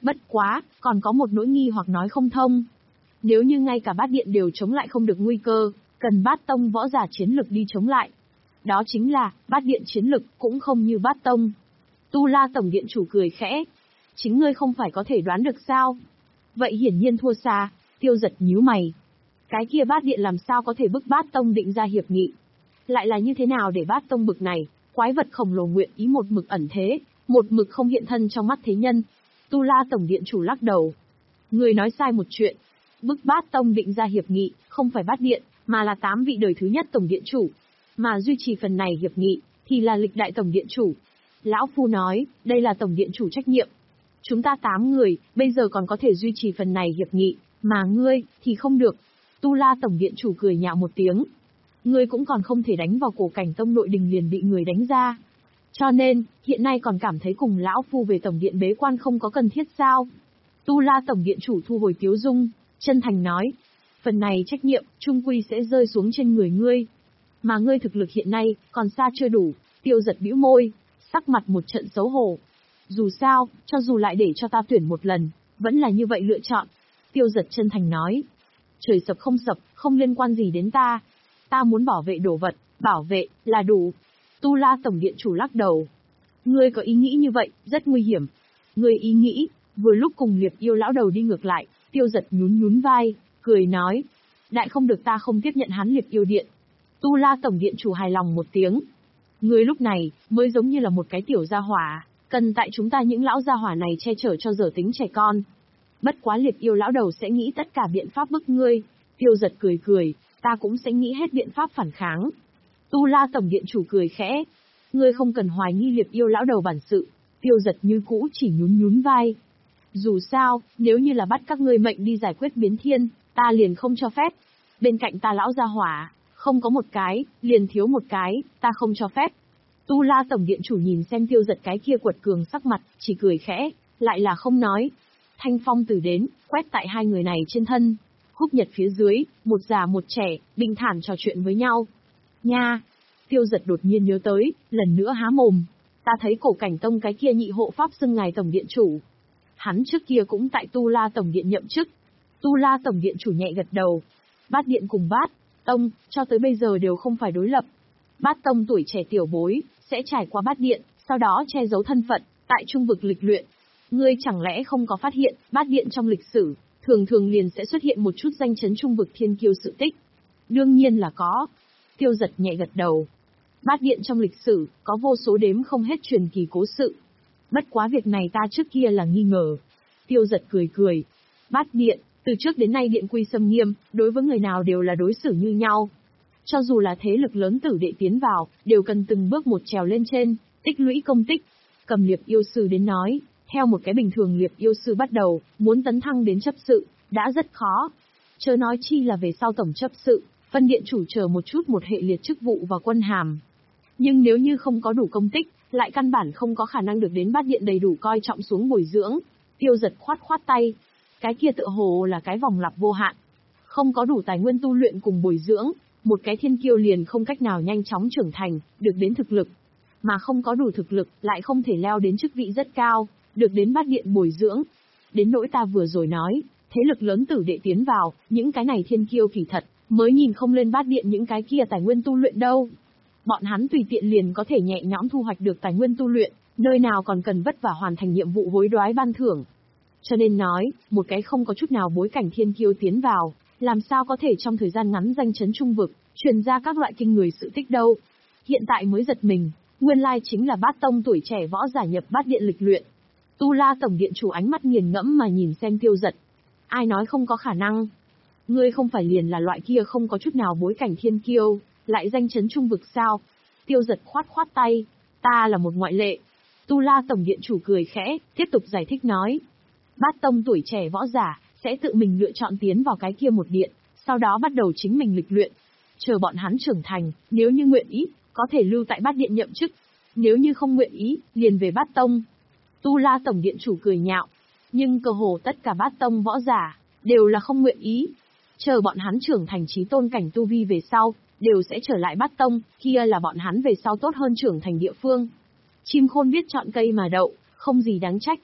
Bất quá, còn có một nỗi nghi hoặc nói không thông. Nếu như ngay cả bát điện đều chống lại không được nguy cơ, cần bát tông võ giả chiến lực đi chống lại. Đó chính là, bát điện chiến lực cũng không như bát tông. Tu La Tổng Điện chủ cười khẽ. Chính ngươi không phải có thể đoán được sao? Vậy hiển nhiên thua xa, Tiêu Giật nhíu mày. Cái kia bát điện làm sao có thể bức bát tông định ra hiệp nghị? Lại là như thế nào để bát tông bực này, quái vật khổng lồ nguyện ý một mực ẩn thế, một mực không hiện thân trong mắt thế nhân? Tu La Tổng Điện chủ lắc đầu. Người nói sai một chuyện. Bức bát tông định ra hiệp nghị, không phải bát điện, mà là tám vị đời thứ nhất Tổng Điện chủ. Mà duy trì phần này hiệp nghị, thì là lịch đại Tổng Điện chủ. Lão Phu nói, đây là Tổng Điện chủ trách nhiệm. Chúng ta tám người, bây giờ còn có thể duy trì phần này hiệp nghị, mà ngươi, thì không được. Tu La Tổng Điện chủ cười nhạo một tiếng. Ngươi cũng còn không thể đánh vào cổ cảnh tông nội đình liền bị người đánh ra. Cho nên, hiện nay còn cảm thấy cùng Lão Phu về Tổng Điện bế quan không có cần thiết sao? Tu La Tổng Điện chủ thu hồi tiếu dung, chân thành nói. Phần này trách nhiệm, trung quy sẽ rơi xuống trên người ngươi. Mà ngươi thực lực hiện nay, còn xa chưa đủ. Tiêu Giật bĩu môi, sắc mặt một trận xấu hổ. Dù sao, cho dù lại để cho ta tuyển một lần, vẫn là như vậy lựa chọn. Tiêu Giật chân thành nói. Trời sập không sập, không liên quan gì đến ta. Ta muốn bảo vệ đồ vật, bảo vệ, là đủ. Tu La Tổng Điện chủ lắc đầu. Ngươi có ý nghĩ như vậy, rất nguy hiểm. Ngươi ý nghĩ, vừa lúc cùng Liệp Yêu lão đầu đi ngược lại, Tiêu Giật nhún nhún vai, cười nói. Đại không được ta không tiếp nhận hắn Liệp Yêu điện. Tu La Tổng Điện chủ hài lòng một tiếng. Ngươi lúc này, mới giống như là một cái tiểu gia hỏa, cần tại chúng ta những lão gia hỏa này che chở cho dở tính trẻ con. Bất quá Liệp Yêu lão đầu sẽ nghĩ tất cả biện pháp bức ngươi. Tiêu Giật cười cười, ta cũng sẽ nghĩ hết biện pháp phản kháng. Tu La Tổng Điện chủ cười khẽ. Ngươi không cần hoài nghi Liệp Yêu lão đầu bản sự. Tiêu Giật như cũ chỉ nhún nhún vai. Dù sao, nếu như là bắt các ngươi mệnh đi giải quyết biến thiên, ta liền không cho phép. Bên cạnh ta lão gia hỏa, không có một cái, liền thiếu một cái, ta không cho phép. Tu La Tổng Điện chủ nhìn xem Tiêu Giật cái kia quật cường sắc mặt, chỉ cười khẽ, lại là không nói. Thanh phong từ đến, quét tại hai người này trên thân. Húc Nhật phía dưới, một già một trẻ, bình thản trò chuyện với nhau. Nha! Tiêu Giật đột nhiên nhớ tới, lần nữa há mồm. Ta thấy cổ cảnh tông cái kia nhị hộ pháp xưng ngài Tổng Điện chủ. Hắn trước kia cũng tại Tu La Tổng Điện nhậm chức. Tu La Tổng Điện chủ nhẹ gật đầu. Bát Điện cùng Bát Tông, cho tới bây giờ đều không phải đối lập. Bát Tông tuổi trẻ tiểu bối, sẽ trải qua Bát Điện, sau đó che giấu thân phận, tại trung vực lịch luyện. Ngươi chẳng lẽ không có phát hiện, Bát Điện trong lịch sử, thường thường liền sẽ xuất hiện một chút danh chấn trung vực thiên kiêu sự tích? Đương nhiên là có. Tiêu Giật nhẹ gật đầu. Bát Điện trong lịch sử, có vô số đếm không hết truyền kỳ cố sự. Bất quá việc này ta trước kia là nghi ngờ. Tiêu Giật cười cười. Bát Điện, từ trước đến nay điện quy xâm nghiêm, đối với người nào đều là đối xử như nhau. Cho dù là thế lực lớn tử đệ tiến vào, đều cần từng bước một trèo lên trên, tích lũy công tích. Cầm Liệp Yêu sư đến nói, theo một cái bình thường Liệp Yêu sư bắt đầu, muốn tấn thăng đến chấp sự, đã rất khó. Chớ nói chi là về sau tổng chấp sự, phân điện chủ chờ một chút một hệ liệt chức vụ và quân hàm. Nhưng nếu như không có đủ công tích, lại căn bản không có khả năng được đến Bát Điện đầy đủ coi trọng xuống bồi dưỡng. Tiêu Giật khoát khoát tay. Cái kia tựa hồ là cái vòng lặp vô hạn. Không có đủ tài nguyên tu luyện cùng bồi dưỡng, một cái thiên kiêu liền không cách nào nhanh chóng trưởng thành, được đến thực lực. Mà không có đủ thực lực, lại không thể leo đến chức vị rất cao, được đến Bát Điện bồi dưỡng. Đến nỗi ta vừa rồi nói, thế lực lớn tử đệ tiến vào, những cái này thiên kiêu kỳ thật, mới nhìn không lên Bát Điện những cái kia tài nguyên tu luyện đâu. Bọn hắn tùy tiện liền có thể nhẹ nhõm thu hoạch được tài nguyên tu luyện, nơi nào còn cần vất vả hoàn thành nhiệm vụ hối đoái ban thưởng. Cho nên nói, một cái không có chút nào bối cảnh thiên kiêu tiến vào, làm sao có thể trong thời gian ngắn danh chấn trung vực, truyền ra các loại kinh người sự tích đâu. Hiện tại mới giật mình, nguyên lai chính là Bát Tông tuổi trẻ võ giả nhập Bát Điện lịch luyện. Tu La Tổng Điện chủ ánh mắt nghiền ngẫm mà nhìn xem Tiêu Giật. Ai nói không có khả năng? Ngươi không phải liền là loại kia không có chút nào bối cảnh thiên kiêu, lại danh chấn trung vực sao? Tiêu Giật khoát khoát tay. Ta là một ngoại lệ. Tu La Tổng Điện chủ cười khẽ, tiếp tục giải thích nói. Bát Tông tuổi trẻ võ giả, sẽ tự mình lựa chọn tiến vào cái kia một điện, sau đó bắt đầu chính mình lịch luyện. Chờ bọn hắn trưởng thành, nếu như nguyện ý, có thể lưu tại Bát Điện nhậm chức. Nếu như không nguyện ý, liền về Bát Tông. Tu La Tổng Điện chủ cười nhạo. Nhưng cơ hồ tất cả Bát Tông võ giả, đều là không nguyện ý. Chờ bọn hắn trưởng thành chí tôn cảnh tu vi về sau, đều sẽ trở lại Bát Tông, kia là bọn hắn về sau tốt hơn trưởng thành địa phương. Chim khôn biết chọn cây mà đậu, không gì đáng trách.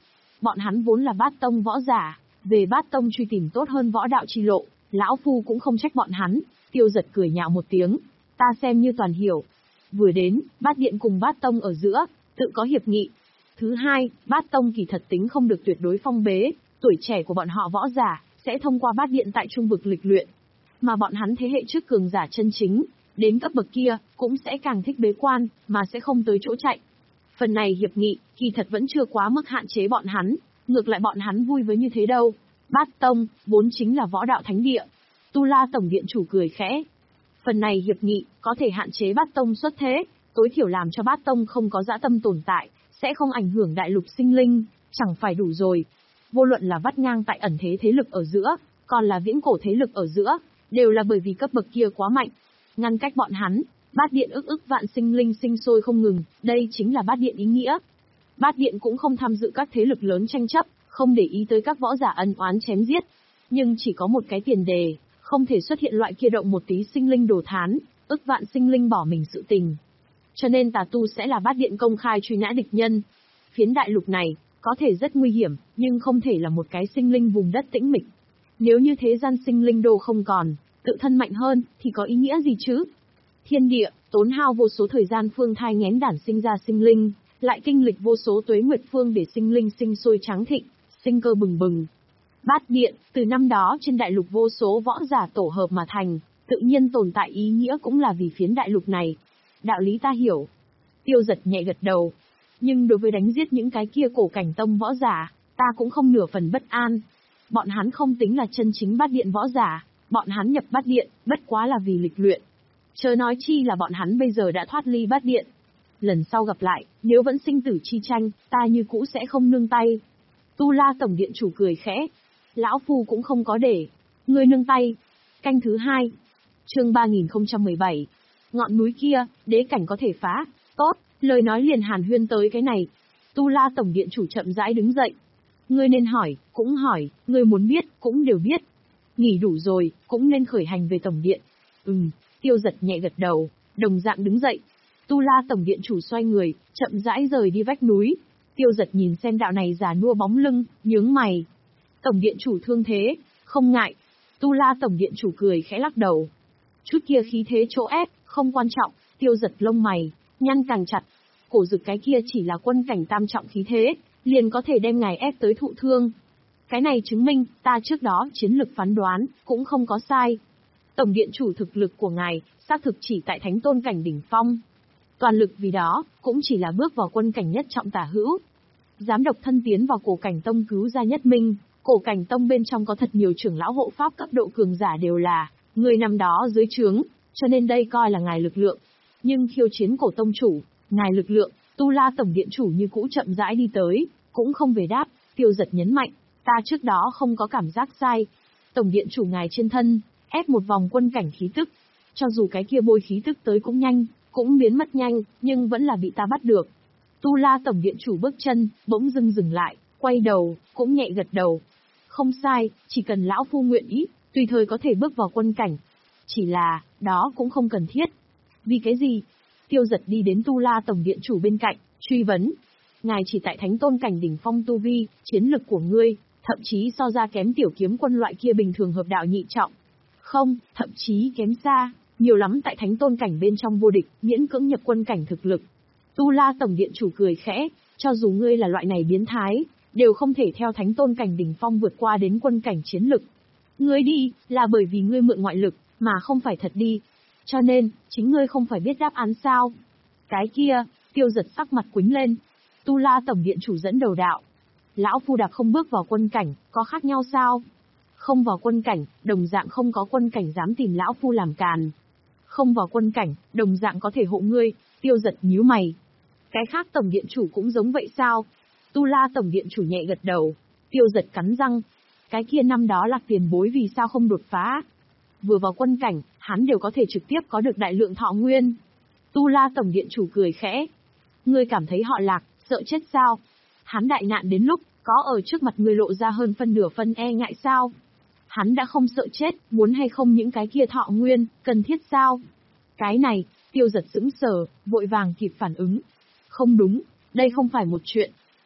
Bọn hắn vốn là bát tông võ giả, về bát tông truy tìm tốt hơn võ đạo chi lộ, lão phu cũng không trách bọn hắn. Tiêu Giật cười nhạo một tiếng, ta xem như toàn hiểu. Vừa đến, bát điện cùng bát tông ở giữa, tự có hiệp nghị. Thứ hai, bát tông kỳ thật tính không được tuyệt đối phong bế, tuổi trẻ của bọn họ võ giả, sẽ thông qua bát điện tại trung vực lịch luyện. Mà bọn hắn thế hệ trước cường giả chân chính, đến cấp bậc kia, cũng sẽ càng thích bế quan, mà sẽ không tới chỗ chạy. Phần này hiệp nghị, kỳ thật vẫn chưa quá mức hạn chế bọn hắn, ngược lại bọn hắn vui với như thế đâu. Bát tông, vốn chính là võ đạo thánh địa. Tu La tổng điện chủ cười khẽ. Phần này hiệp nghị, có thể hạn chế bát tông xuất thế, tối thiểu làm cho bát tông không có dã tâm tồn tại, sẽ không ảnh hưởng đại lục sinh linh, chẳng phải đủ rồi. Vô luận là vắt ngang tại ẩn thế thế lực ở giữa, còn là viễn cổ thế lực ở giữa, đều là bởi vì cấp bậc kia quá mạnh. Ngăn cách bọn hắn, bát điện ức ức vạn sinh linh sinh sôi không ngừng, đây chính là bát điện ý nghĩa. Bát điện cũng không tham dự các thế lực lớn tranh chấp, không để ý tới các võ giả ân oán chém giết. Nhưng chỉ có một cái tiền đề, không thể xuất hiện loại kia động một tí sinh linh đồ thán, ức vạn sinh linh bỏ mình sự tình. Cho nên tà tu sẽ là bát điện công khai truy nã địch nhân. Phiến đại lục này, có thể rất nguy hiểm, nhưng không thể là một cái sinh linh vùng đất tĩnh mịch. Nếu như thế gian sinh linh đô không còn, tự thân mạnh hơn, thì có ý nghĩa gì chứ? Thiên địa, tốn hao vô số thời gian phương thai nghén đản sinh ra sinh linh, lại kinh lịch vô số tuế nguyệt phương để sinh linh sinh sôi tráng thịnh, sinh cơ bừng bừng. Bát điện, từ năm đó trên đại lục vô số võ giả tổ hợp mà thành, tự nhiên tồn tại ý nghĩa cũng là vì phiến đại lục này. Đạo lý ta hiểu. Tiêu Giật nhẹ gật đầu. Nhưng đối với đánh giết những cái kia cổ cảnh tông võ giả, ta cũng không nửa phần bất an. Bọn hắn không tính là chân chính bát điện võ giả, bọn hắn nhập bát điện, bất quá là vì lịch luyện. Chớ nói chi là bọn hắn bây giờ đã thoát ly bát điện. Lần sau gặp lại, nếu vẫn sinh tử chi tranh, ta như cũ sẽ không nương tay. Tu La tổng điện chủ cười khẽ. Lão phu cũng không có để. Ngươi nương tay. Canh thứ hai. Chương ba nghìn không trăm mười bảy. Ngọn núi kia, đế cảnh có thể phá. Tốt, lời nói liền hàn huyên tới cái này. Tu La tổng điện chủ chậm rãi đứng dậy. Ngươi nên hỏi, cũng hỏi, ngươi muốn biết, cũng đều biết. Nghỉ đủ rồi, cũng nên khởi hành về tổng điện. Ừm, Tiêu Giật nhẹ gật đầu, đồng dạng đứng dậy. Tu La tổng điện chủ xoay người, chậm rãi rời đi vách núi. Tiêu Giật nhìn xem đạo này già nua bóng lưng, nhướng mày. Tổng điện chủ thương thế, không ngại. Tu La tổng điện chủ cười khẽ lắc đầu. Chút kia khí thế chỗ ép, không quan trọng. Tiêu Giật lông mày, nhăn càng chặt. Cổ dực cái kia chỉ là quân cảnh tam trọng khí thế, liền có thể đem ngài ép tới thụ thương. Cái này chứng minh, ta trước đó chiến lực phán đoán, cũng không có sai. Tổng điện chủ thực lực của ngài, xác thực chỉ tại thánh tôn cảnh đỉnh phong. Toàn lực vì đó, cũng chỉ là bước vào quân cảnh nhất trọng tả hữu. Dám độc thân tiến vào cổ cảnh tông cứu ra Nhất Minh, cổ cảnh tông bên trong có thật nhiều trưởng lão hộ pháp cấp độ cường giả đều là người nằm đó dưới trướng, cho nên đây coi là ngài lực lượng. Nhưng khiêu chiến cổ tông chủ, ngài lực lượng, Tu La tổng điện chủ như cũ chậm rãi đi tới, cũng không về đáp. Tiêu Giật nhấn mạnh, ta trước đó không có cảm giác sai. Tổng điện chủ ngài trên thân, ép một vòng quân cảnh khí tức. Cho dù cái kia bôi khí tức tới cũng nhanh, cũng biến mất nhanh, nhưng vẫn là bị ta bắt được. Tu La tổng điện chủ bước chân, bỗng dưng dừng lại, quay đầu, cũng nhẹ gật đầu. Không sai, chỉ cần lão phu nguyện ý, tùy thời có thể bước vào quân cảnh. Chỉ là, đó cũng không cần thiết. Vì cái gì? Tiêu Giật đi đến Tu La tổng điện chủ bên cạnh, truy vấn. Ngài chỉ tại thánh tôn cảnh đỉnh phong tu vi, chiến lực của ngươi, thậm chí so ra kém tiểu kiếm quân loại kia bình thường hợp đạo nhị trọng. Không, thậm chí kém xa, nhiều lắm tại thánh tôn cảnh bên trong vô địch, miễn cưỡng nhập quân cảnh thực lực. Tu La tổng điện chủ cười khẽ, cho dù ngươi là loại này biến thái, đều không thể theo thánh tôn cảnh đỉnh phong vượt qua đến quân cảnh chiến lực. Ngươi đi, là bởi vì ngươi mượn ngoại lực, mà không phải thật đi. Cho nên, chính ngươi không phải biết đáp án sao? Cái kia, Tiêu Giật sắc mặt quĩnh lên. Tu La tổng điện chủ dẫn đầu đạo. Lão phu đạp không bước vào quân cảnh, có khác nhau sao? Không vào quân cảnh, đồng dạng không có quân cảnh dám tìm lão phu làm càn. Không vào quân cảnh, đồng dạng có thể hộ ngươi. Tiêu Giật nhíu mày. Cái khác tổng điện chủ cũng giống vậy sao? Tu La tổng điện chủ nhẹ gật đầu. Tiêu Giật cắn răng. Cái kia năm đó Lạc tiền bối vì sao không đột phá? Vừa vào quân cảnh, hắn đều có thể trực tiếp có được đại lượng thọ nguyên. Tu La tổng điện chủ cười khẽ. Ngươi cảm thấy họ Lạc, sợ chết sao? Hắn đại nạn đến lúc, có ở trước mặt ngươi lộ ra hơn phân nửa phân e ngại sao? Hắn đã không sợ chết, muốn hay không những cái kia thọ nguyên, cần thiết sao? Cái này, Tiêu Giật sững sờ, vội vàng kịp phản ứng. Không đúng, đây không phải một chuyện.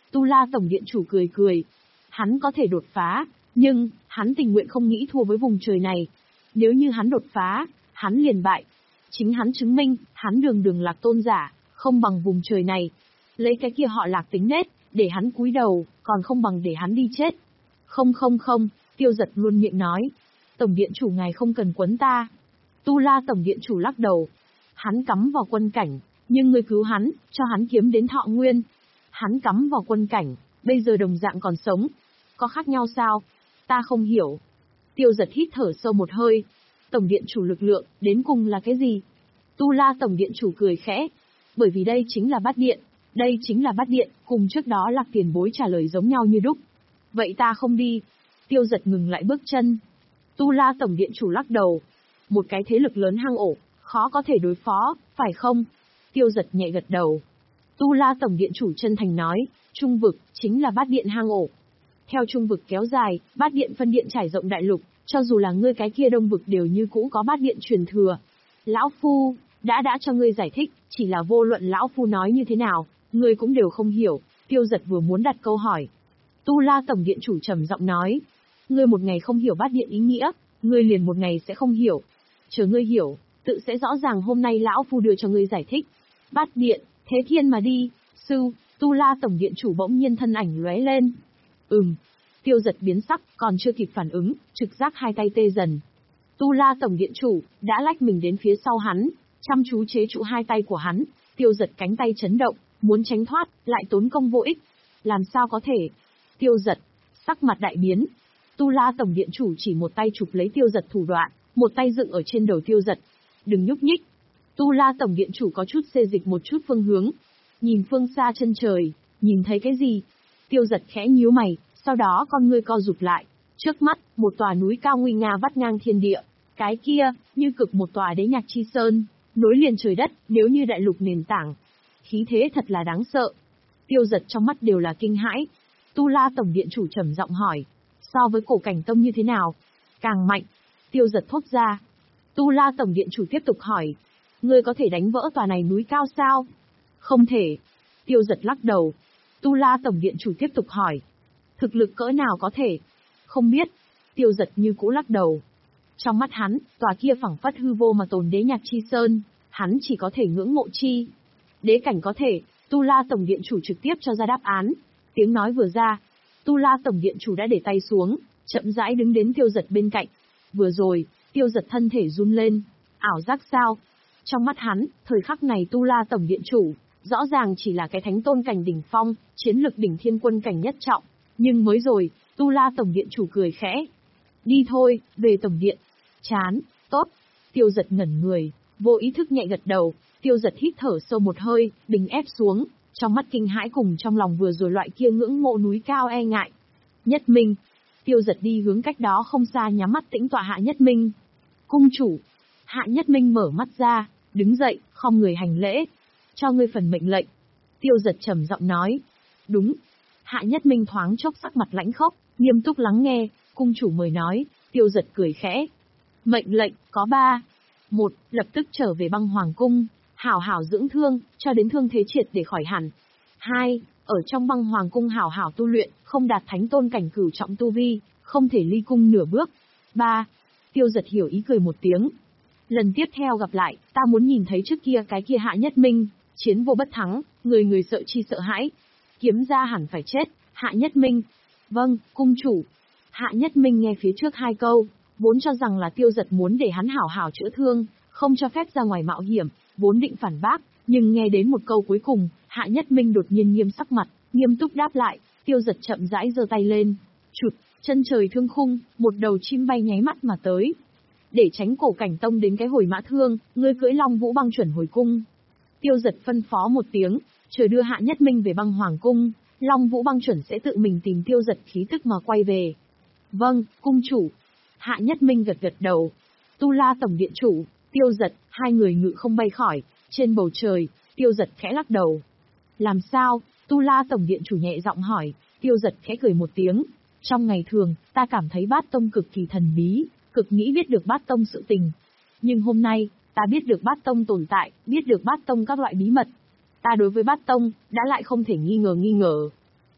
Tu La Tổng Điện Chủ cười cười. Hắn có thể đột phá, nhưng, hắn tình nguyện không nghĩ thua với vùng trời này. Nếu như hắn đột phá, hắn liền bại. Chính hắn chứng minh, hắn đường đường Lạc tôn giả, không bằng vùng trời này. Lấy cái kia họ Lạc tính nết, để hắn cúi đầu, còn không bằng để hắn đi chết. Không không không, Tiêu Giật luôn miệng nói. Tổng Điện Chủ ngài không cần quấn ta. Tu La Tổng Điện Chủ lắc đầu. Hắn cắm vào quân cảnh, nhưng ngươi cứu hắn, cho hắn kiếm đến thọ nguyên. Hắn cắm vào quân cảnh, bây giờ đồng dạng còn sống. Có khác nhau sao? Ta không hiểu. Tiêu Giật hít thở sâu một hơi. Tổng Điện Chủ lực lượng, đến cùng là cái gì? Tu La Tổng Điện Chủ cười khẽ. Bởi vì đây chính là Bát Điện. Đây chính là Bát Điện, cùng trước đó Lạc Tiền Bối trả lời giống nhau như đúc. Vậy ta không đi. Tiêu Giật ngừng lại bước chân. Tu La Tổng Điện Chủ lắc đầu. Một cái thế lực lớn hang ổ, khó có thể đối phó, phải không? Tiêu Giật nhẹ gật đầu. Tu La Tổng Điện Chủ chân thành nói, Trung vực, chính là Bát Điện hang ổ. Theo Trung vực kéo dài, Bát Điện phân điện trải rộng đại lục, cho dù là ngươi cái kia Đông vực đều như cũ có Bát Điện truyền thừa. Lão Phu, đã đã cho ngươi giải thích, chỉ là vô luận Lão Phu nói như thế nào, ngươi cũng đều không hiểu. Tiêu Giật vừa muốn đặt câu hỏi. Tu La Tổng Điện Chủ trầm giọng nói, ngươi một ngày không hiểu Bát Điện ý nghĩa, ngươi liền một ngày sẽ không hiểu. Chờ ngươi hiểu, tự sẽ rõ ràng hôm nay Lão Phu đưa cho ngươi giải thích. Bát Điện, thế thiên mà đi, sư, Tu La Tổng Điện Chủ bỗng nhiên thân ảnh lóe lên. Ừm, Tiêu Giật biến sắc, còn chưa kịp phản ứng, trực giác hai tay tê dần. Tu La Tổng Điện Chủ, đã lách mình đến phía sau hắn, chăm chú chế trụ hai tay của hắn, Tiêu Giật cánh tay chấn động, muốn tránh thoát, lại tốn công vô ích. Làm sao có thể? Tiêu Giật, sắc mặt đại biến. Tu La Tổng Điện Chủ chỉ một tay chụp lấy Tiêu Giật thủ đoạn, một tay dựng ở trên đầu Tiêu Giật. Đừng nhúc nhích. Tu La Tổng Điện Chủ có chút xê dịch một chút phương hướng. Nhìn phương xa chân trời, nhìn thấy cái gì? Tiêu Giật khẽ nhíu mày, sau đó con ngươi co rụt lại. Trước mắt, một tòa núi cao nguy nga vắt ngang thiên địa. Cái kia, như cực một tòa đế nhạc chi sơn, nối liền trời đất, nếu như đại lục nền tảng. Khí thế thật là đáng sợ. Tiêu Giật trong mắt đều là kinh hãi. Tu La Tổng Điện Chủ trầm giọng hỏi, so với Cổ Cảnh Tông như thế nào? Càng mạnh. Tiêu Giật thốt ra. Tu La Tổng Điện Chủ tiếp tục hỏi, ngươi có thể đánh vỡ tòa này núi cao sao? Không thể. Tiêu Giật lắc đầu. Tu La Tổng Điện Chủ tiếp tục hỏi, thực lực cỡ nào có thể? Không biết. Tiêu Giật như cũ lắc đầu. Trong mắt hắn, tòa kia phẳng phất hư vô mà tồn đế nhạc chi sơn, hắn chỉ có thể ngưỡng mộ chi. Đế cảnh có thể, Tu La Tổng Điện Chủ trực tiếp cho ra đáp án. Tiếng nói vừa ra, Tu La Tổng Điện Chủ đã để tay xuống, chậm rãi đứng đến Tiêu Giật bên cạnh. Vừa rồi, Tiêu Giật thân thể run lên. Ảo giác sao? Trong mắt hắn, thời khắc này Tu La Tổng Điện Chủ, rõ ràng chỉ là cái thánh tôn cảnh đỉnh phong, chiến lực đỉnh thiên quân cảnh nhất trọng. Nhưng mới rồi, Tu La Tổng Điện Chủ cười khẽ. Đi thôi, về Tổng Điện. Chán, tốt. Tiêu Giật ngẩn người, vô ý thức nhẹ gật đầu. Tiêu Giật hít thở sâu một hơi, bình ép xuống, trong mắt kinh hãi cùng trong lòng vừa rồi loại kia ngưỡng mộ núi cao e ngại. Nhất Minh. Tiêu Giật đi hướng cách đó không xa nhắm mắt tĩnh tọa Hạ Nhất Minh. Cung chủ. Hạ Nhất Minh mở mắt ra, đứng dậy, khom người hành lễ. Cho ngươi phần mệnh lệnh. Tiêu Giật trầm giọng nói. Đúng. Hạ Nhất Minh thoáng chốc sắc mặt lãnh khốc, nghiêm túc lắng nghe, cung chủ mời nói. Tiêu Giật cười khẽ. Mệnh lệnh, có ba. Một, lập tức trở về Băng Hoàng Cung, hảo hảo dưỡng thương, cho đến thương thế triệt để khỏi hẳn. Hai, ở trong Băng Hoàng Cung hảo hảo tu luyện, không đạt thánh tôn cảnh cửu trọng tu vi, không thể ly cung nửa bước. Ba. Tiêu Giật hiểu ý cười một tiếng. Lần tiếp theo gặp lại, ta muốn nhìn thấy trước kia cái kia Hạ Nhất Minh, chiến vô bất thắng, người người sợ chi sợ hãi. Kiếm ra hẳn phải chết, Hạ Nhất Minh. Vâng, cung chủ. Hạ Nhất Minh nghe phía trước hai câu, vốn cho rằng là Tiêu Giật muốn để hắn hảo hảo chữa thương, không cho phép ra ngoài mạo hiểm, vốn định phản bác, nhưng nghe đến một câu cuối cùng, Hạ Nhất Minh đột nhiên nghiêm sắc mặt, nghiêm túc đáp lại. Tiêu Giật chậm rãi giơ tay lên, chụp, chân trời thương khung, một đầu chim bay nháy mắt mà tới. Để tránh Cổ Cảnh Tông đến cái hồi mã thương, ngươi cưỡi Long Vũ Băng chuẩn hồi cung. Tiêu Giật phân phó một tiếng, chờ đưa Hạ Nhất Minh về Băng Hoàng Cung, Long Vũ Băng chuẩn sẽ tự mình tìm Tiêu Giật khí tức mà quay về. Vâng, cung chủ. Hạ Nhất Minh gật gật đầu. Tu La Tổng Điện Chủ, Tiêu Giật, hai người ngự không bay khỏi, trên bầu trời, Tiêu Giật khẽ lắc đầu. Làm sao? Tu La Tổng Điện Chủ nhẹ giọng hỏi. Tiêu Giật khẽ cười một tiếng. Trong ngày thường, ta cảm thấy Bát Tông cực kỳ thần bí, cực nghĩ biết được Bát Tông sự tình. Nhưng hôm nay, ta biết được Bát Tông tồn tại, biết được Bát Tông các loại bí mật. Ta đối với Bát Tông, đã lại không thể nghi ngờ nghi ngờ.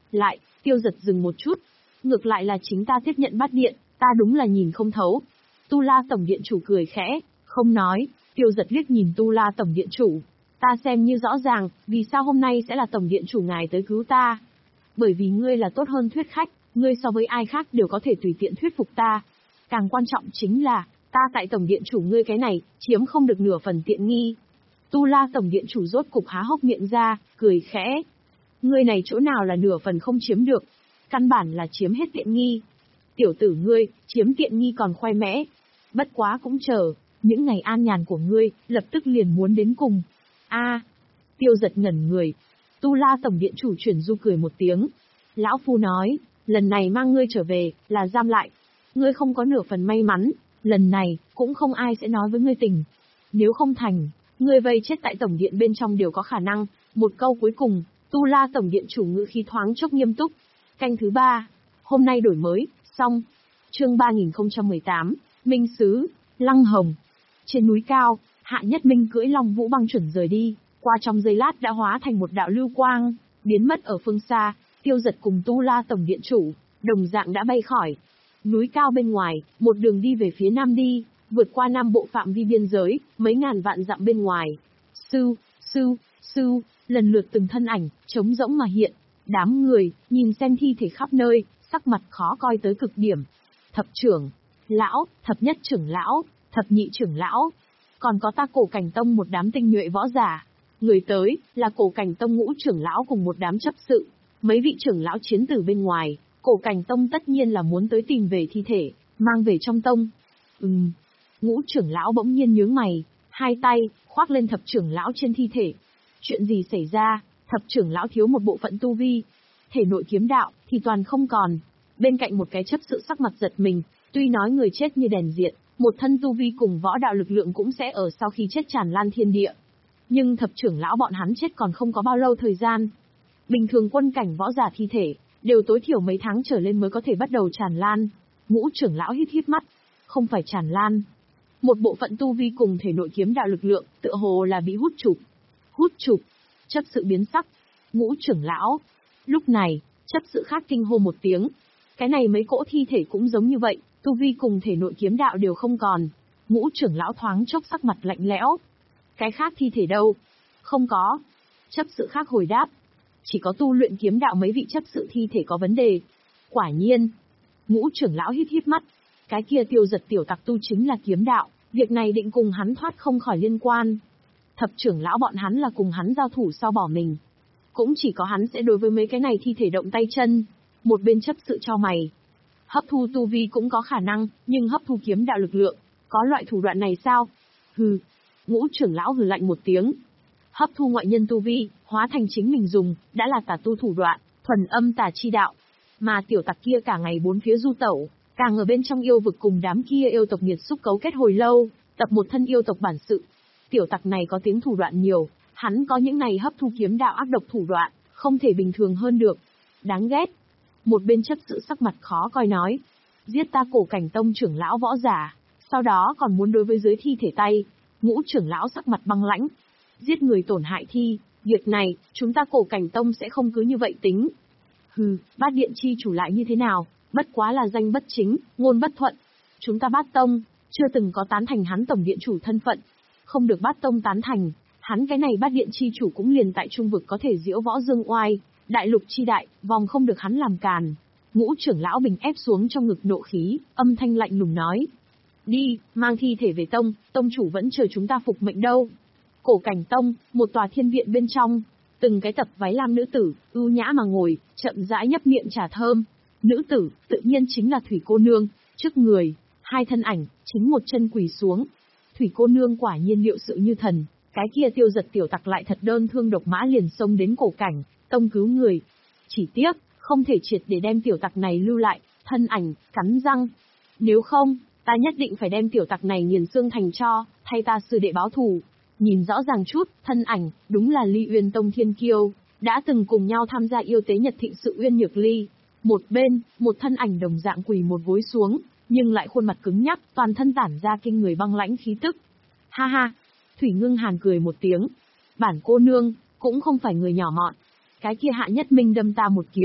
Lại, Tiêu Giật dừng một chút. Ngược lại là chính ta tiếp nhận bát điện, ta đúng là nhìn không thấu. Tu La Tổng Điện Chủ cười khẽ, không nói. Tiêu Giật liếc nhìn Tu La Tổng Điện Chủ. Ta xem như rõ ràng, vì sao hôm nay sẽ là Tổng Điện Chủ ngài tới cứu ta. Bởi vì ngươi là tốt hơn thuyết khách, ngươi so với ai khác đều có thể tùy tiện thuyết phục ta. Càng quan trọng chính là, ta tại Tổng Điện Chủ ngươi cái này, chiếm không được nửa phần tiện nghi. Tu La Tổng Điện Chủ rốt cục há hốc miệng ra, cười khẽ. Ngươi này chỗ nào là nửa phần không chiếm được, căn bản là chiếm hết tiện nghi. Tiểu tử ngươi, chiếm tiện nghi còn khoe mẽ. Bất quá cũng chờ, những ngày an nhàn của ngươi, lập tức liền muốn đến cùng. A, Tiêu Giật ngẩn người. Tu La Tổng Điện Chủ chuyển du cười một tiếng. Lão Phu nói, lần này mang ngươi trở về, là giam lại. Ngươi không có nửa phần may mắn, lần này, cũng không ai sẽ nói với ngươi tình. Nếu không thành, ngươi vây chết tại Tổng Điện bên trong đều có khả năng. Một câu cuối cùng, Tu La Tổng Điện Chủ ngữ khí thoáng chốc nghiêm túc. Canh thứ ba, hôm nay đổi mới, xong. Chương ba nghìn không trăm mười tám, Minh Sứ, Lăng Hồng. Trên núi cao, Hạ Nhất Minh cưỡi Long Vũ băng chuẩn rời đi, qua trong giây lát đã hóa thành một đạo lưu quang, biến mất ở phương xa. Tiêu Giật cùng Tu La Tổng Điện Chủ, đồng dạng đã bay khỏi. Núi cao bên ngoài, một đường đi về phía nam đi, vượt qua nam bộ phạm vi biên giới, mấy ngàn vạn dặm bên ngoài. Sư, sư, sư, lần lượt từng thân ảnh, trống rỗng mà hiện. Đám người, nhìn xem thi thể khắp nơi, sắc mặt khó coi tới cực điểm. Thập trưởng, lão, thập nhất trưởng lão, thập nhị trưởng lão. Còn có ta Cổ Cảnh Tông một đám tinh nhuệ võ giả. Người tới, là Cổ Cảnh Tông ngũ trưởng lão cùng một đám chấp sự. Mấy vị trưởng lão chiến tử bên ngoài, Cổ Cảnh Tông tất nhiên là muốn tới tìm về thi thể, mang về trong tông. Ừm. Ngũ trưởng lão bỗng nhiên nhướng mày, hai tay, khoác lên thập trưởng lão trên thi thể. Chuyện gì xảy ra, thập trưởng lão thiếu một bộ phận tu vi. Thể nội kiếm đạo, thì toàn không còn. Bên cạnh một cái chấp sự sắc mặt giật mình, tuy nói người chết như đèn diệt, một thân tu vi cùng võ đạo lực lượng cũng sẽ ở sau khi chết tràn lan thiên địa. Nhưng thập trưởng lão bọn hắn chết còn không có bao lâu thời gian. Bình thường quân cảnh võ giả thi thể, đều tối thiểu mấy tháng trở lên mới có thể bắt đầu tràn lan. Ngũ trưởng lão híp híp mắt, không phải tràn lan. Một bộ phận tu vi cùng thể nội kiếm đạo lực lượng, tựa hồ là bị hút chụp. Hút chụp, chấp sự biến sắc. Ngũ trưởng lão. Lúc này, chấp sự khác kinh hô một tiếng. Cái này mấy cỗ thi thể cũng giống như vậy, tu vi cùng thể nội kiếm đạo đều không còn. Ngũ trưởng lão thoáng chốc sắc mặt lạnh lẽo. Cái khác thi thể đâu? Không có. Chấp sự khác hồi đáp. Chỉ có tu luyện kiếm đạo mấy vị chấp sự thi thể có vấn đề. Quả nhiên. Ngũ trưởng lão híp híp mắt. Cái kia Tiêu Giật tiểu tặc tu chính là kiếm đạo, việc này định cùng hắn thoát không khỏi liên quan. Thập trưởng lão bọn hắn là cùng hắn giao thủ sau bỏ mình. Cũng chỉ có hắn sẽ đối với mấy cái này thi thể động tay chân. Một bên chấp sự cho mày. Hấp thu tu vi cũng có khả năng, nhưng hấp thu kiếm đạo lực lượng, có loại thủ đoạn này sao? Hừ. Ngũ trưởng lão hừ lạnh một tiếng. Hấp thu ngoại nhân tu vi, hóa thành chính mình dùng, đã là tà tu thủ đoạn, thuần âm tà chi đạo. Mà tiểu tặc kia cả ngày bốn phía du tẩu, càng ở bên trong yêu vực cùng đám kia yêu tộc nghiệt xúc cấu kết hồi lâu, tập một thân yêu tộc bản sự. Tiểu tặc này có tiếng thủ đoạn nhiều, hắn có những này hấp thu kiếm đạo ác độc thủ đoạn, không thể bình thường hơn được. Đáng ghét. Một bên chấp sự sắc mặt khó coi nói. Giết ta Cổ Cảnh Tông trưởng lão võ giả, sau đó còn muốn đối với dưới thi thể tay. Ngũ trưởng lão sắc mặt băng lãnh. Giết người tổn hại thi, việc này, chúng ta Cổ Cảnh Tông sẽ không cứ như vậy tính. Hừ, Bát Điện chi chủ lại như thế nào, bất quá là danh bất chính, ngôn bất thuận. Chúng ta Bát Tông, chưa từng có tán thành hắn Tổng Điện chủ thân phận. Không được Bát Tông tán thành, hắn cái này Bát Điện chi chủ cũng liền tại trung vực có thể diễu võ dương oai, đại lục chi đại, vòng không được hắn làm càn. Ngũ trưởng lão bình ép xuống trong ngực nộ khí, âm thanh lạnh lùng nói. Đi, mang thi thể về tông, tông chủ vẫn chờ chúng ta phục mệnh đâu. Cổ Cảnh Tông, một tòa thiên viện bên trong, từng cái tập váy lam nữ tử, ưu nhã mà ngồi, chậm rãi nhấp miệng trà thơm. Nữ tử, tự nhiên chính là Thủy cô nương, trước người, hai thân ảnh, chính một chân quỳ xuống. Thủy cô nương quả nhiên liệu sự như thần, cái kia Tiêu Giật tiểu tặc lại thật đơn thương độc mã liền xông đến Cổ Cảnh Tông cứu người. Chỉ tiếc, không thể triệt để đem tiểu tặc này lưu lại, thân ảnh, cắn răng. Nếu không, ta nhất định phải đem tiểu tặc này nghiền xương thành tro, thay ta sư đệ báo thù. Nhìn rõ ràng chút, thân ảnh, đúng là Ly Uyên Tông thiên kiêu, đã từng cùng nhau tham gia yêu tế nhật thịnh sự Uyên Nhược Ly. Một bên, một thân ảnh đồng dạng quỳ một gối xuống, nhưng lại khuôn mặt cứng nhắc, toàn thân tản ra kinh người băng lãnh khí tức. Ha ha, Thủy Ngưng Hàn cười một tiếng. Bản cô nương, cũng không phải người nhỏ mọn. Cái kia Hạ Nhất Minh đâm ta một kiếm,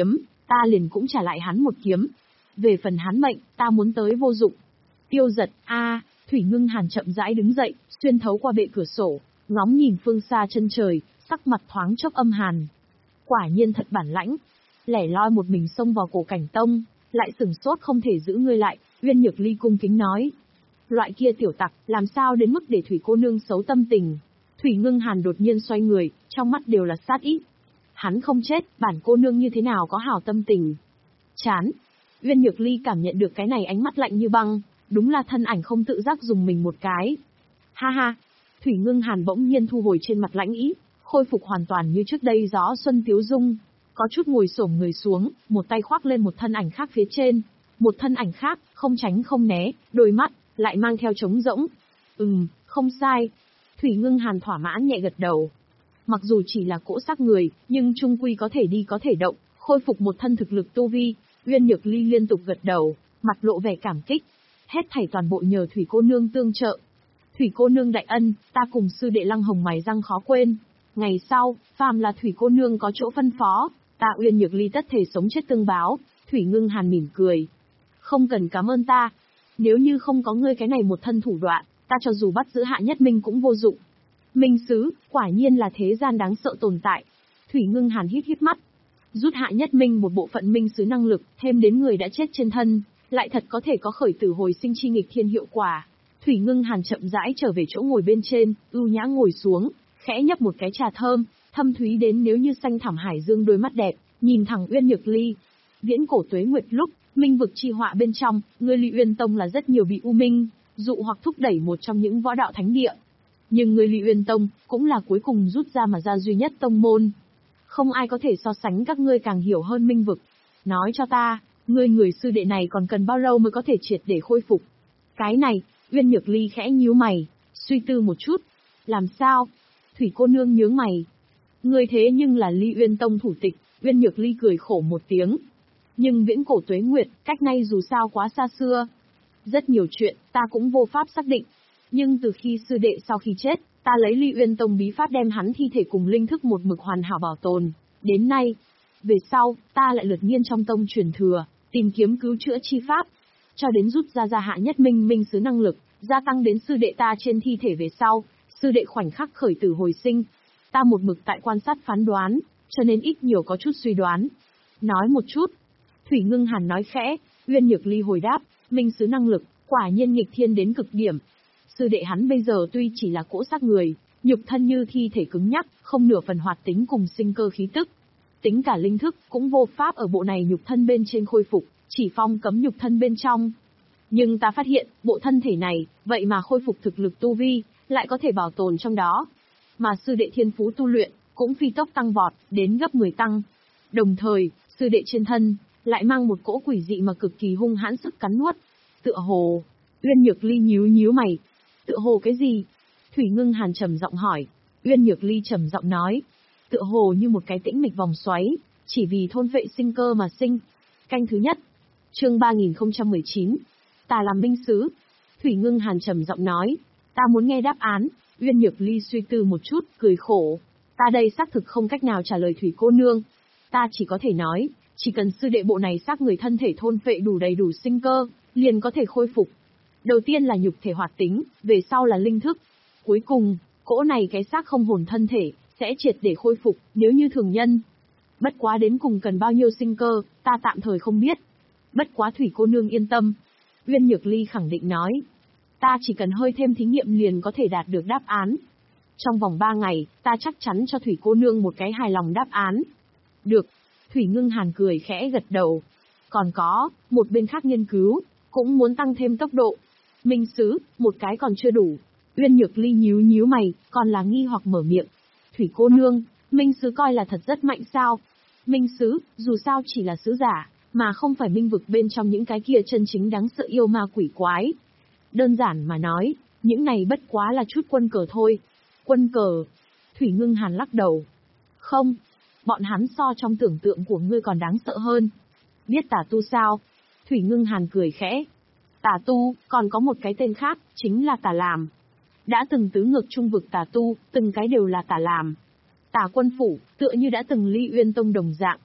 ta liền cũng trả lại hắn một kiếm. Về phần hắn mệnh, ta muốn tới vô dụng. Tiêu Giật, a, Thủy Ngưng Hàn chậm rãi đứng dậy, xuyên thấu qua bệ cửa sổ, ngóng nhìn phương xa chân trời, sắc mặt thoáng chốc âm hàn. Quả nhiên thật bản lãnh. Lẻ loi một mình xông vào cổ cảnh tông, lại sửng sốt không thể giữ ngươi lại, Uyên Nhược Ly cung kính nói. Loại kia tiểu tặc, làm sao đến mức để Thủy cô nương xấu tâm tình. Thủy Ngưng Hàn đột nhiên xoay người, trong mắt đều là sát ý. Hắn không chết, bản cô nương như thế nào có hảo tâm tình. Chán. Uyên Nhược Ly cảm nhận được cái này ánh mắt lạnh như băng, đúng là thân ảnh không tự giác dùng mình một cái. Ha ha. Thủy Ngưng Hàn bỗng nhiên thu hồi trên mặt lãnh ý, khôi phục hoàn toàn như trước đây gió xuân tiếu dung. Có chút ngồi xổm người xuống, một tay khoác lên một thân ảnh khác phía trên. Một thân ảnh khác, không tránh không né, đôi mắt, lại mang theo trống rỗng. Ừm, không sai. Thủy Ngưng Hàn thỏa mãn nhẹ gật đầu. Mặc dù chỉ là cỗ xác người, nhưng trung quy có thể đi có thể động, khôi phục một thân thực lực tu vi. Uyên Nhược Ly liên tục gật đầu, mặt lộ vẻ cảm kích. Hết thảy toàn bộ nhờ Thủy cô nương tương trợ. Thủy cô nương đại ân, ta cùng sư đệ Lăng Hồng mày răng khó quên. Ngày sau, phàm là Thủy cô nương có chỗ phân phó, ta Uyên Nhược Ly tất thể sống chết tương báo. Thủy Ngưng Hàn mỉm cười. Không cần cảm ơn ta. Nếu như không có ngươi cái này một thân thủ đoạn, ta cho dù bắt giữ Hạ Nhất Minh cũng vô dụng. Minh sứ, quả nhiên là thế gian đáng sợ tồn tại. Thủy Ngưng Hàn hít hít mắt. Rút Hạ Nhất Minh một bộ phận minh sứ năng lực, thêm đến người đã chết trên thân, lại thật có thể có khởi tử hồi sinh chi nghịch thiên hiệu quả. Thủy Ngưng Hàn chậm rãi trở về chỗ ngồi bên trên, ưu nhã ngồi xuống, khẽ nhấp một cái trà thơm, thâm thúy đến nếu như xanh thẳm hải dương đôi mắt đẹp, nhìn thẳng Uyên Nhược Ly. Viễn cổ tuế nguyệt lúc, minh vực chi họa bên trong, ngươi Ly Uyên Tông là rất nhiều bị u minh dụ hoặc thúc đẩy một trong những võ đạo thánh địa. Nhưng ngươi Ly Uyên Tông cũng là cuối cùng rút ra mà ra duy nhất tông môn. Không ai có thể so sánh các ngươi càng hiểu hơn minh vực. Nói cho ta, ngươi người sư đệ này còn cần bao lâu mới có thể triệt để khôi phục? Cái này, Uyên Nhược Ly khẽ nhíu mày, suy tư một chút. Làm sao? Thủy cô nương nhướng mày. Ngươi thế nhưng là Ly Uyên Tông thủ tịch. Uyên Nhược Ly cười khổ một tiếng. Nhưng viễn cổ tuế nguyệt, cách nay dù sao quá xa xưa. Rất nhiều chuyện, ta cũng vô pháp xác định. Nhưng từ khi sư đệ sau khi chết, ta lấy Ly Uyên Tông bí pháp đem hắn thi thể cùng linh thức một mực hoàn hảo bảo tồn. Đến nay, về sau, ta lại lượt nhiên trong tông truyền thừa, tìm kiếm cứu chữa chi pháp. Cho đến rút ra ra Hạ Nhất Minh minh sứ năng lực, gia tăng đến sư đệ ta trên thi thể về sau, sư đệ khoảnh khắc khởi tử hồi sinh. Ta một mực tại quan sát phán đoán, cho nên ít nhiều có chút suy đoán. Nói một chút. Thủy Ngưng Hàn nói khẽ, Uyên Nhược Ly hồi đáp, minh sứ năng lực, quả nhiên nghịch thiên đến cực điểm. Sư đệ hắn bây giờ tuy chỉ là cỗ xác người, nhục thân như thi thể cứng nhắc, không nửa phần hoạt tính cùng sinh cơ khí tức. Tính cả linh thức, cũng vô pháp ở bộ này nhục thân bên trên khôi phục, chỉ phong cấm nhục thân bên trong. Nhưng ta phát hiện, bộ thân thể này, vậy mà khôi phục thực lực tu vi, lại có thể bảo tồn trong đó. Mà sư đệ thiên phú tu luyện, cũng phi tốc tăng vọt, đến gấp mười tăng. Đồng thời, sư đệ trên thân, lại mang một cỗ quỷ dị mà cực kỳ hung hãn sức cắn nuốt. Tựa hồ, Uyên Nhược Ly nhíu nhíu mày. Tựa hồ cái gì? Thủy Ngưng Hàn trầm giọng hỏi. Uyên Nhược Ly trầm giọng nói. Tựa hồ như một cái tĩnh mịch vòng xoáy, chỉ vì thôn vệ sinh cơ mà sinh. Canh thứ nhất. Chương ba nghìn không trăm mười chín. Ta làm minh sứ. Thủy Ngưng Hàn trầm giọng nói. Ta muốn nghe đáp án. Uyên Nhược Ly suy tư một chút, cười khổ. Ta đây xác thực không cách nào trả lời Thủy cô nương. Ta chỉ có thể nói, chỉ cần sư đệ bộ này xác người thân thể thôn phệ đủ đầy đủ sinh cơ, liền có thể khôi phục. Đầu tiên là nhục thể hoạt tính, về sau là linh thức. Cuối cùng, cỗ này cái xác không hồn thân thể, sẽ triệt để khôi phục, nếu như thường nhân. Bất quá đến cùng cần bao nhiêu sinh cơ, ta tạm thời không biết. Bất quá Thủy cô nương yên tâm. Uyên Nhược Ly khẳng định nói. Ta chỉ cần hơi thêm thí nghiệm liền có thể đạt được đáp án. Trong vòng ba ngày, ta chắc chắn cho Thủy cô nương một cái hài lòng đáp án. Được. Thủy Ngưng Hàn cười khẽ gật đầu. Còn có, một bên khác nghiên cứu, cũng muốn tăng thêm tốc độ. Minh sứ, một cái còn chưa đủ. Uyên Nhược Ly nhíu nhíu mày, còn là nghi hoặc mở miệng. Thủy cô nương, minh sứ coi là thật rất mạnh sao? Minh sứ, dù sao chỉ là sứ giả, mà không phải minh vực bên trong những cái kia chân chính đáng sợ yêu ma quỷ quái. Đơn giản mà nói, những này bất quá là chút quân cờ thôi. Quân cờ. Thủy Ngưng Hàn lắc đầu. Không, bọn hắn so trong tưởng tượng của ngươi còn đáng sợ hơn. Biết tà tu sao? Thủy Ngưng Hàn cười khẽ. Tà tu, còn có một cái tên khác, chính là tà làm. Đã từng tứ ngược trung vực tà tu, từng cái đều là tà làm. Tà quân phủ, tựa như đã từng Ly Uyên Tông đồng dạng.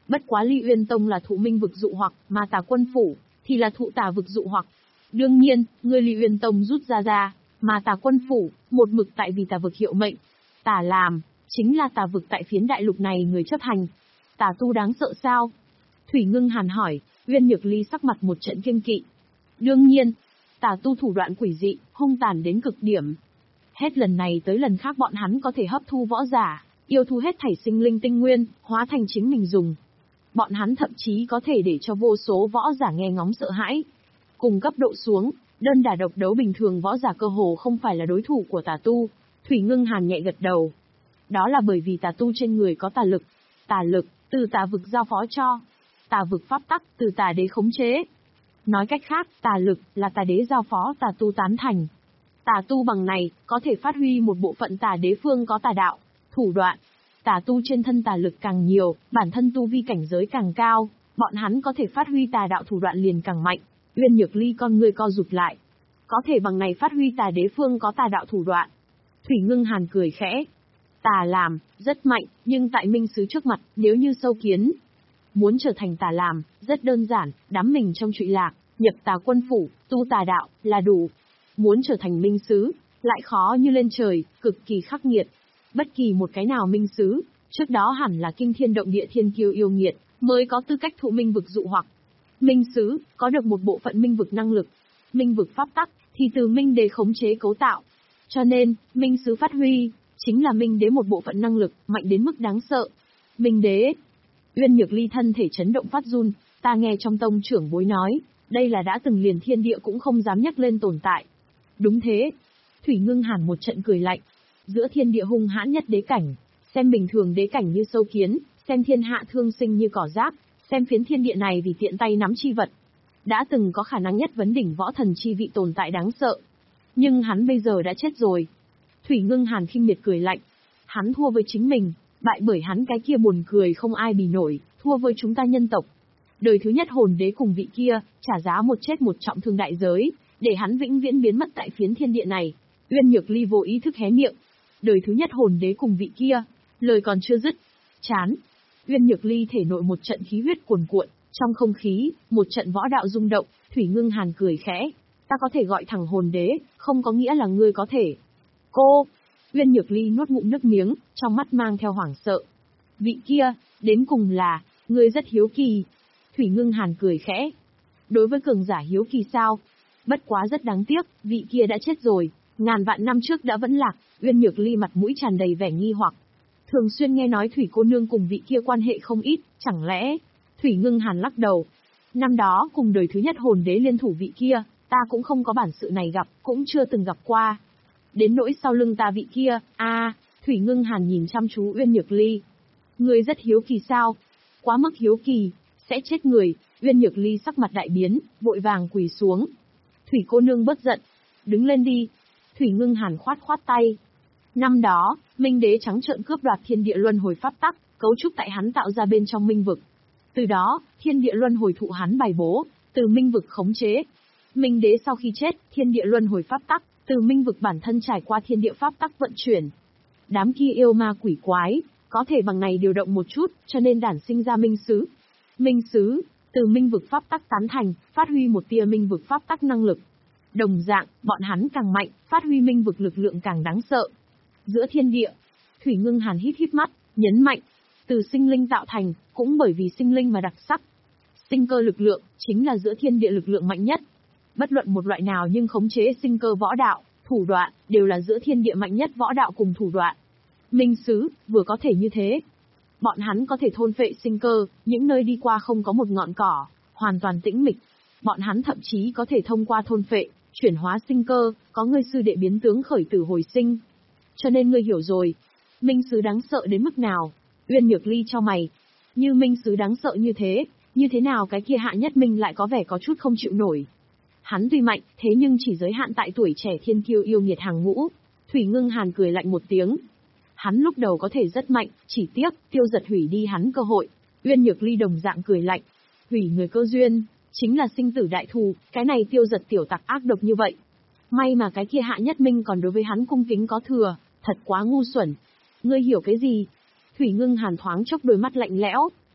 Bất quá Ly Uyên Tông là thụ minh vực dụ hoặc, mà Tà Quân Phủ thì là thụ tà vực dụ hoặc. Đương nhiên, ngươi Ly Uyên Tông rút ra ra, mà Tà Quân Phủ một mực tại vì tà vực hiệu mệnh. Tà làm chính là tà vực tại phiến đại lục này người chấp hành. Tà tu đáng sợ sao? Thủy Ngưng Hàn hỏi. Uyên Nhược Ly sắc mặt một trận kiêng kỵ. Đương nhiên, tà tu thủ đoạn quỷ dị, hung tàn đến cực điểm. Hết lần này tới lần khác bọn hắn có thể hấp thu võ giả, yêu thu hết thảy sinh linh tinh nguyên, hóa thành chính mình dùng. Bọn hắn thậm chí có thể để cho vô số võ giả nghe ngóng sợ hãi. Cùng cấp độ xuống, đơn đả độc đấu bình thường võ giả cơ hồ không phải là đối thủ của tà tu. Thủy Ngưng Hàn nhẹ gật đầu. Đó là bởi vì tà tu trên người có tà lực. Tà lực, từ tà vực giao phó cho. Tà vực pháp tắc, từ tà đế khống chế. Nói cách khác, tà lực là tà đế giao phó tà tu tán thành. Tà tu bằng này, có thể phát huy một bộ phận tà đế phương có tà đạo, thủ đoạn. Tà tu trên thân tà lực càng nhiều, bản thân tu vi cảnh giới càng cao, bọn hắn có thể phát huy tà đạo thủ đoạn liền càng mạnh. Uyên Nhược Ly con ngươi co rụt lại. Có thể bằng này phát huy tà đế phương có tà đạo thủ đoạn. Thủy Ngưng Hàn cười khẽ. Tà làm, rất mạnh, nhưng tại minh sứ trước mặt, nếu như sâu kiến. Muốn trở thành tà làm, rất đơn giản, đắm mình trong trụy lạc, nhập Tà Quân Phủ, tu tà đạo, là đủ. Muốn trở thành minh sứ, lại khó như lên trời, cực kỳ khắc nghiệt. Bất kỳ một cái nào minh sứ, trước đó hẳn là kinh thiên động địa thiên kiêu yêu nghiệt, mới có tư cách thụ minh vực dụ hoặc. Minh sứ, có được một bộ phận minh vực năng lực. Minh vực pháp tắc, thì từ minh đế khống chế cấu tạo. Cho nên, minh sứ phát huy, chính là minh đế một bộ phận năng lực, mạnh đến mức đáng sợ. Minh đế. Uyên Nhược Ly thân thể chấn động phát run, ta nghe trong tông trưởng bối nói, đây là đã từng liền thiên địa cũng không dám nhắc lên tồn tại. Đúng thế. Thủy Ngưng Hàn một trận cười lạnh. Giữa thiên địa hung hãn nhất đế cảnh, xem bình thường đế cảnh như sâu kiến, xem thiên hạ thương sinh như cỏ rác, xem phiến thiên địa này vì tiện tay nắm chi vật. Đã từng có khả năng nhất vấn đỉnh võ thần chi vị tồn tại đáng sợ. Nhưng hắn bây giờ đã chết rồi. Thủy Ngưng Hàn khinh miệt cười lạnh. Hắn thua với chính mình, bại bởi hắn cái kia buồn cười không ai bì nổi, thua với chúng ta nhân tộc. Đời thứ nhất hồn đế cùng vị kia, trả giá một chết một trọng thương đại giới, để hắn vĩnh viễn biến mất tại phiến thiên địa này. Uyên Nhược Ly vô ý thức hé miệng. Đời thứ nhất hồn đế cùng vị kia, lời còn chưa dứt. Chán. Uyên Nhược Ly thể nội một trận khí huyết cuồn cuộn, trong không khí, một trận võ đạo rung động. Thủy Ngưng Hàn cười khẽ. Ta có thể gọi thẳng hồn đế, không có nghĩa là ngươi có thể. Cô. Uyên Nhược Ly nuốt ngụm nước miếng, trong mắt mang theo hoảng sợ. Vị kia, đến cùng là, ngươi rất hiếu kỳ. Thủy Ngưng Hàn cười khẽ. Đối với cường giả hiếu kỳ sao? Bất quá rất đáng tiếc, vị kia đã chết rồi, ngàn vạn năm trước đã vẫn lạc. Uyên Nhược Ly mặt mũi tràn đầy vẻ nghi hoặc. Thường xuyên nghe nói Thủy cô nương cùng vị kia quan hệ không ít, chẳng lẽ? Thủy Ngưng Hàn lắc đầu. Năm đó cùng đời thứ nhất hồn đế liên thủ vị kia, ta cũng không có bản sự này gặp, cũng chưa từng gặp qua. Đến nỗi sau lưng ta vị kia, a, à, Thủy Ngưng Hàn nhìn chăm chú Uyên Nhược Ly. Ngươi rất hiếu kỳ sao? Quá mức hiếu kỳ, sẽ chết người. Uyên Nhược Ly sắc mặt đại biến, vội vàng quỳ xuống. Thủy cô nương bớt giận, đứng lên đi. Thủy Ngưng Hàn khoát khoát tay. Năm đó, Minh Đế trắng trợn cướp đoạt thiên địa luân hồi pháp tắc, cấu trúc tại hắn tạo ra bên trong minh vực. Từ đó, thiên địa luân hồi thụ hắn bài bố, từ minh vực khống chế. Minh Đế sau khi chết, thiên địa luân hồi pháp tắc, từ minh vực bản thân trải qua thiên địa pháp tắc vận chuyển. Đám kia yêu ma quỷ quái, có thể bằng này điều động một chút, cho nên đản sinh ra minh sứ. Minh sứ, từ minh vực pháp tắc tán thành, phát huy một tia minh vực pháp tắc năng lực. Đồng dạng, bọn hắn càng mạnh, phát huy minh vực lực lượng càng đáng sợ. Giữa thiên địa, Thủy Ngưng Hàn hít hít mắt, nhấn mạnh, từ sinh linh tạo thành, cũng bởi vì sinh linh mà đặc sắc. Sinh cơ lực lượng, chính là giữa thiên địa lực lượng mạnh nhất. Bất luận một loại nào nhưng khống chế sinh cơ võ đạo, thủ đoạn, đều là giữa thiên địa mạnh nhất võ đạo cùng thủ đoạn. Minh sứ, vừa có thể như thế. Bọn hắn có thể thôn phệ sinh cơ, những nơi đi qua không có một ngọn cỏ, hoàn toàn tĩnh mịch. Bọn hắn thậm chí có thể thông qua thôn phệ, chuyển hóa sinh cơ, có ngươi sư đệ biến tướng khởi tử hồi sinh. Cho nên ngươi hiểu rồi, minh sứ đáng sợ đến mức nào. Uyên Nhược Ly cho mày, như minh sứ đáng sợ như thế, như thế nào cái kia Hạ Nhất Minh lại có vẻ có chút không chịu nổi. Hắn tuy mạnh, thế nhưng chỉ giới hạn tại tuổi trẻ thiên kiêu yêu nghiệt hàng ngũ. Thủy Ngưng Hàn cười lạnh một tiếng. Hắn lúc đầu có thể rất mạnh, chỉ tiếc, Tiêu Giật hủy đi hắn cơ hội. Uyên Nhược Ly đồng dạng cười lạnh. Hủy người cơ duyên, chính là sinh tử đại thù, cái này Tiêu Giật tiểu tặc ác độc như vậy. May mà cái kia Hạ Nhất Minh còn đối với hắn cung kính có thừa, thật quá ngu xuẩn. Ngươi hiểu cái gì? Thủy Ngưng Hàn thoáng chốc đôi mắt lạnh lẽo.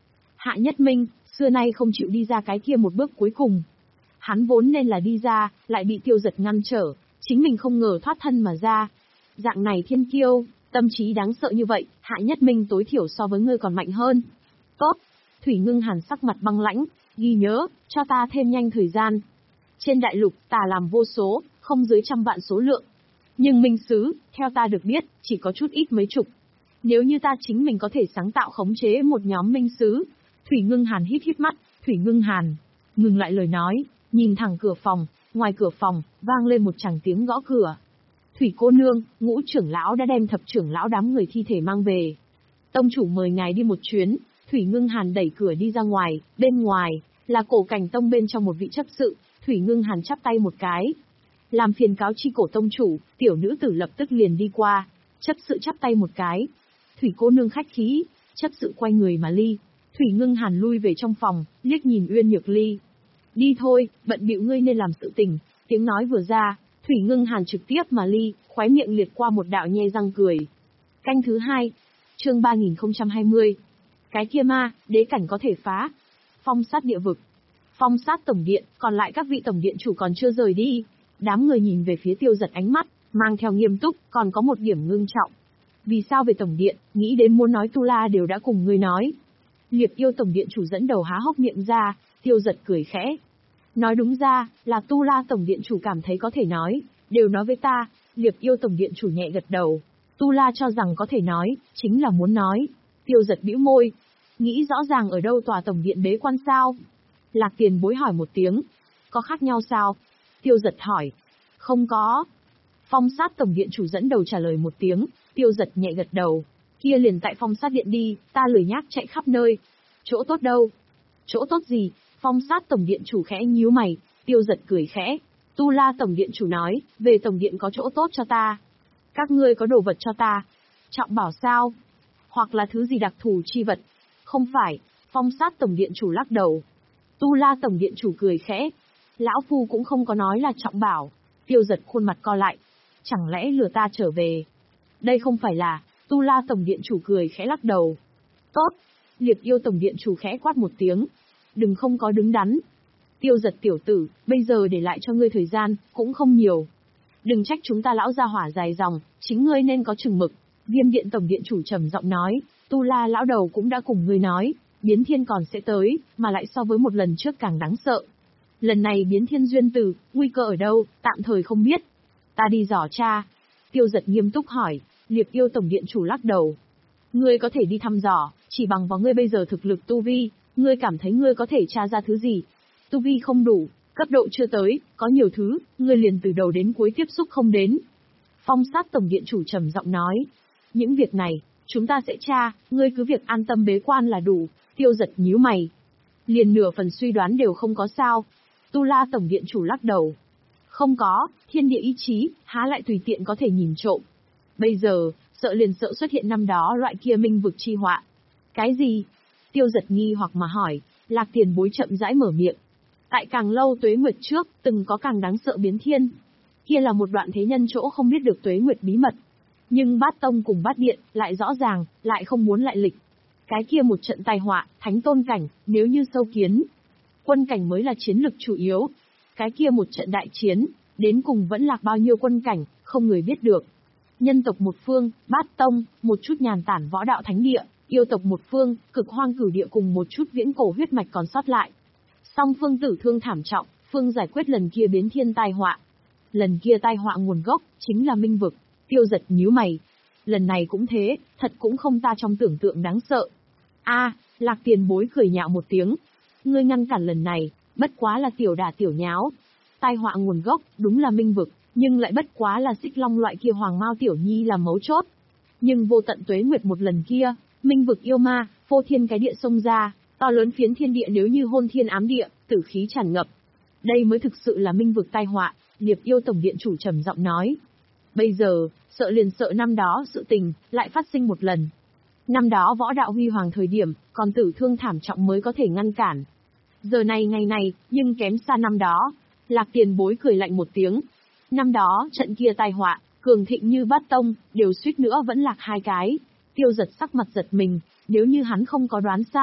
Hạ Nhất Minh, xưa nay không chịu đi ra cái kia một bước cuối cùng. Hắn vốn nên là đi ra, lại bị Tiêu Giật ngăn trở, chính mình không ngờ thoát thân mà ra. Dạng này thiên kiêu, tâm trí đáng sợ như vậy, Hạ Nhất Minh tối thiểu so với ngươi còn mạnh hơn. Tốt. Thủy Ngưng Hàn sắc mặt băng lãnh, ghi nhớ, cho ta thêm nhanh thời gian. Trên đại lục, tà làm vô số, không dưới trăm vạn số lượng. Nhưng minh sứ, theo ta được biết, chỉ có chút ít mấy chục. Nếu như ta chính mình có thể sáng tạo khống chế một nhóm minh sứ. Thủy Ngưng Hàn hít hít mắt, Thủy Ngưng Hàn ngừng lại lời nói, nhìn thẳng cửa phòng, ngoài cửa phòng, vang lên một tràng tiếng gõ cửa. Thủy cô nương, Ngũ trưởng lão đã đem thập trưởng lão đám người thi thể mang về. Tông chủ mời ngài đi một chuyến. Thủy Ngưng Hàn đẩy cửa đi ra ngoài, bên ngoài, là Cổ Cảnh Tông bên trong một vị chấp sự. Thủy Ngưng Hàn chắp tay một cái. Làm phiền cáo chi Cổ tông chủ, tiểu nữ tử lập tức liền đi qua. Chấp sự chắp tay một cái. Thủy cô nương khách khí, chấp sự quay người mà ly. Thủy Ngưng Hàn lui về trong phòng, liếc nhìn Uyên Nhược Ly. Đi thôi, bận bịu ngươi nên làm sự tình. Tiếng nói vừa ra, Thủy Ngưng Hàn trực tiếp mà ly, khóe miệng liệt qua một đạo nhe răng cười. Canh thứ hai, chương ba nghìn không trăm hai mươi. Cái kia ma, đế cảnh có thể phá. Phong sát địa vực. Phong sát tổng điện, còn lại các vị tổng điện chủ còn chưa rời đi. Đám người nhìn về phía Tiêu Giật ánh mắt, mang theo nghiêm túc, còn có một điểm ngưng trọng. Vì sao về tổng điện, nghĩ đến muốn nói Tu La đều đã cùng ngươi nói. Liệp yêu tổng điện chủ dẫn đầu há hốc miệng ra, Tiêu Giật cười khẽ. Nói đúng ra, là Tu La tổng điện chủ cảm thấy có thể nói, đều nói với ta. Liệp yêu tổng điện chủ nhẹ gật đầu. Tu La cho rằng có thể nói, chính là muốn nói. Tiêu Giật bĩu môi. Nghĩ rõ ràng ở đâu tòa tổng điện bế quan sao? Lạc Tiền Bối hỏi một tiếng. Có khác nhau sao? Tiêu Giật hỏi. Không có. Phong sát tổng điện chủ dẫn đầu trả lời một tiếng. Tiêu Giật nhẹ gật đầu. Kia liền tại phong sát điện đi, ta lười nhác chạy khắp nơi. Chỗ tốt đâu? Chỗ tốt gì? Phong sát tổng điện chủ khẽ nhíu mày. Tiêu Giật cười khẽ. Tu La tổng điện chủ nói, về tổng điện có chỗ tốt cho ta. Các ngươi có đồ vật cho ta. Trọng bảo sao? Hoặc là thứ gì đặc thù chi vật? Không phải. Phong sát tổng điện chủ lắc đầu. Tu La tổng điện chủ cười khẽ. Lão phu cũng không có nói là trọng bảo. Tiêu Giật khuôn mặt co lại. Chẳng lẽ lừa ta trở về? Đây không phải là. Tu La tổng điện chủ cười khẽ lắc đầu. Tốt. Liệp yêu tổng điện chủ khẽ quát một tiếng. Đừng không có đứng đắn. Tiêu Giật tiểu tử, bây giờ để lại cho ngươi thời gian, cũng không nhiều. Đừng trách chúng ta lão gia hỏa dài dòng, chính ngươi nên có chừng mực. Viêm điện tổng điện chủ trầm giọng nói, Tu La lão đầu cũng đã cùng ngươi nói, biến thiên còn sẽ tới, mà lại so với một lần trước càng đáng sợ. Lần này biến thiên duyên từ, nguy cơ ở đâu, tạm thời không biết. Ta đi dò tra. Tiêu Giật nghiêm túc hỏi, Liệp yêu tổng điện chủ lắc đầu. Ngươi có thể đi thăm dò, chỉ bằng vào ngươi bây giờ thực lực tu vi, ngươi cảm thấy ngươi có thể tra ra thứ gì? Tu vi không đủ, cấp độ chưa tới, có nhiều thứ, ngươi liền từ đầu đến cuối tiếp xúc không đến. Phong sát tổng điện chủ trầm giọng nói. Những việc này, chúng ta sẽ tra, ngươi cứ việc an tâm bế quan là đủ. Tiêu Giật nhíu mày. Liền nửa phần suy đoán đều không có sao. Tu La tổng điện chủ lắc đầu. Không có, thiên địa ý chí, há lại tùy tiện có thể nhìn trộm. Bây giờ, sợ liền sợ xuất hiện năm đó loại kia minh vực chi họa. Cái gì? Tiêu Giật nghi hoặc mà hỏi. Lạc Tiền Bối chậm rãi mở miệng. Tại càng lâu tuế nguyệt trước, từng có càng đáng sợ biến thiên. Kia là một đoạn thế nhân chỗ không biết được tuế nguyệt bí mật. Nhưng Bát Tông cùng Bát Điện, lại rõ ràng, lại không muốn lại lịch. Cái kia một trận tai họa, thánh tôn cảnh, nếu như sâu kiến. Quân cảnh mới là chiến lực chủ yếu. Cái kia một trận đại chiến, đến cùng vẫn lạc bao nhiêu quân cảnh, không người biết được. Nhân tộc một phương, Bát Tông, một chút nhàn tản võ đạo thánh địa, yêu tộc một phương, cực hoang cửu địa cùng một chút viễn cổ huyết mạch còn sót lại. Song phương tử thương thảm trọng, phương giải quyết lần kia biến thiên tai họa. Lần kia tai họa nguồn gốc, chính là minh vực. Tiêu Giật nhíu mày. Lần này cũng thế, thật cũng không ta trong tưởng tượng đáng sợ. A, Lạc Tiền Bối cười nhạo một tiếng. Ngươi ngăn cản lần này, bất quá là tiểu đả tiểu nháo. Tai họa nguồn gốc, đúng là minh vực, nhưng lại bất quá là xích long loại kia hoàng mao tiểu nhi là mấu chốt. Nhưng vô tận tuế nguyệt một lần kia, minh vực yêu ma, phô thiên cái địa xông ra, to lớn phiến thiên địa nếu như hôn thiên ám địa, tử khí tràn ngập. Đây mới thực sự là minh vực tai họa, Liệp yêu tổng điện chủ trầm giọng nói. Bây giờ, sợ liền sợ năm đó sự tình, lại phát sinh một lần. Năm đó võ đạo huy hoàng thời điểm, còn tử thương thảm trọng mới có thể ngăn cản. Giờ này ngày này, nhưng kém xa năm đó. Lạc Tiền Bối cười lạnh một tiếng. Năm đó, trận kia tai họa, cường thịnh như Bát Tông, đều suýt nữa vẫn lạc hai cái. Tiêu Giật sắc mặt giật mình, nếu như hắn không có đoán sai,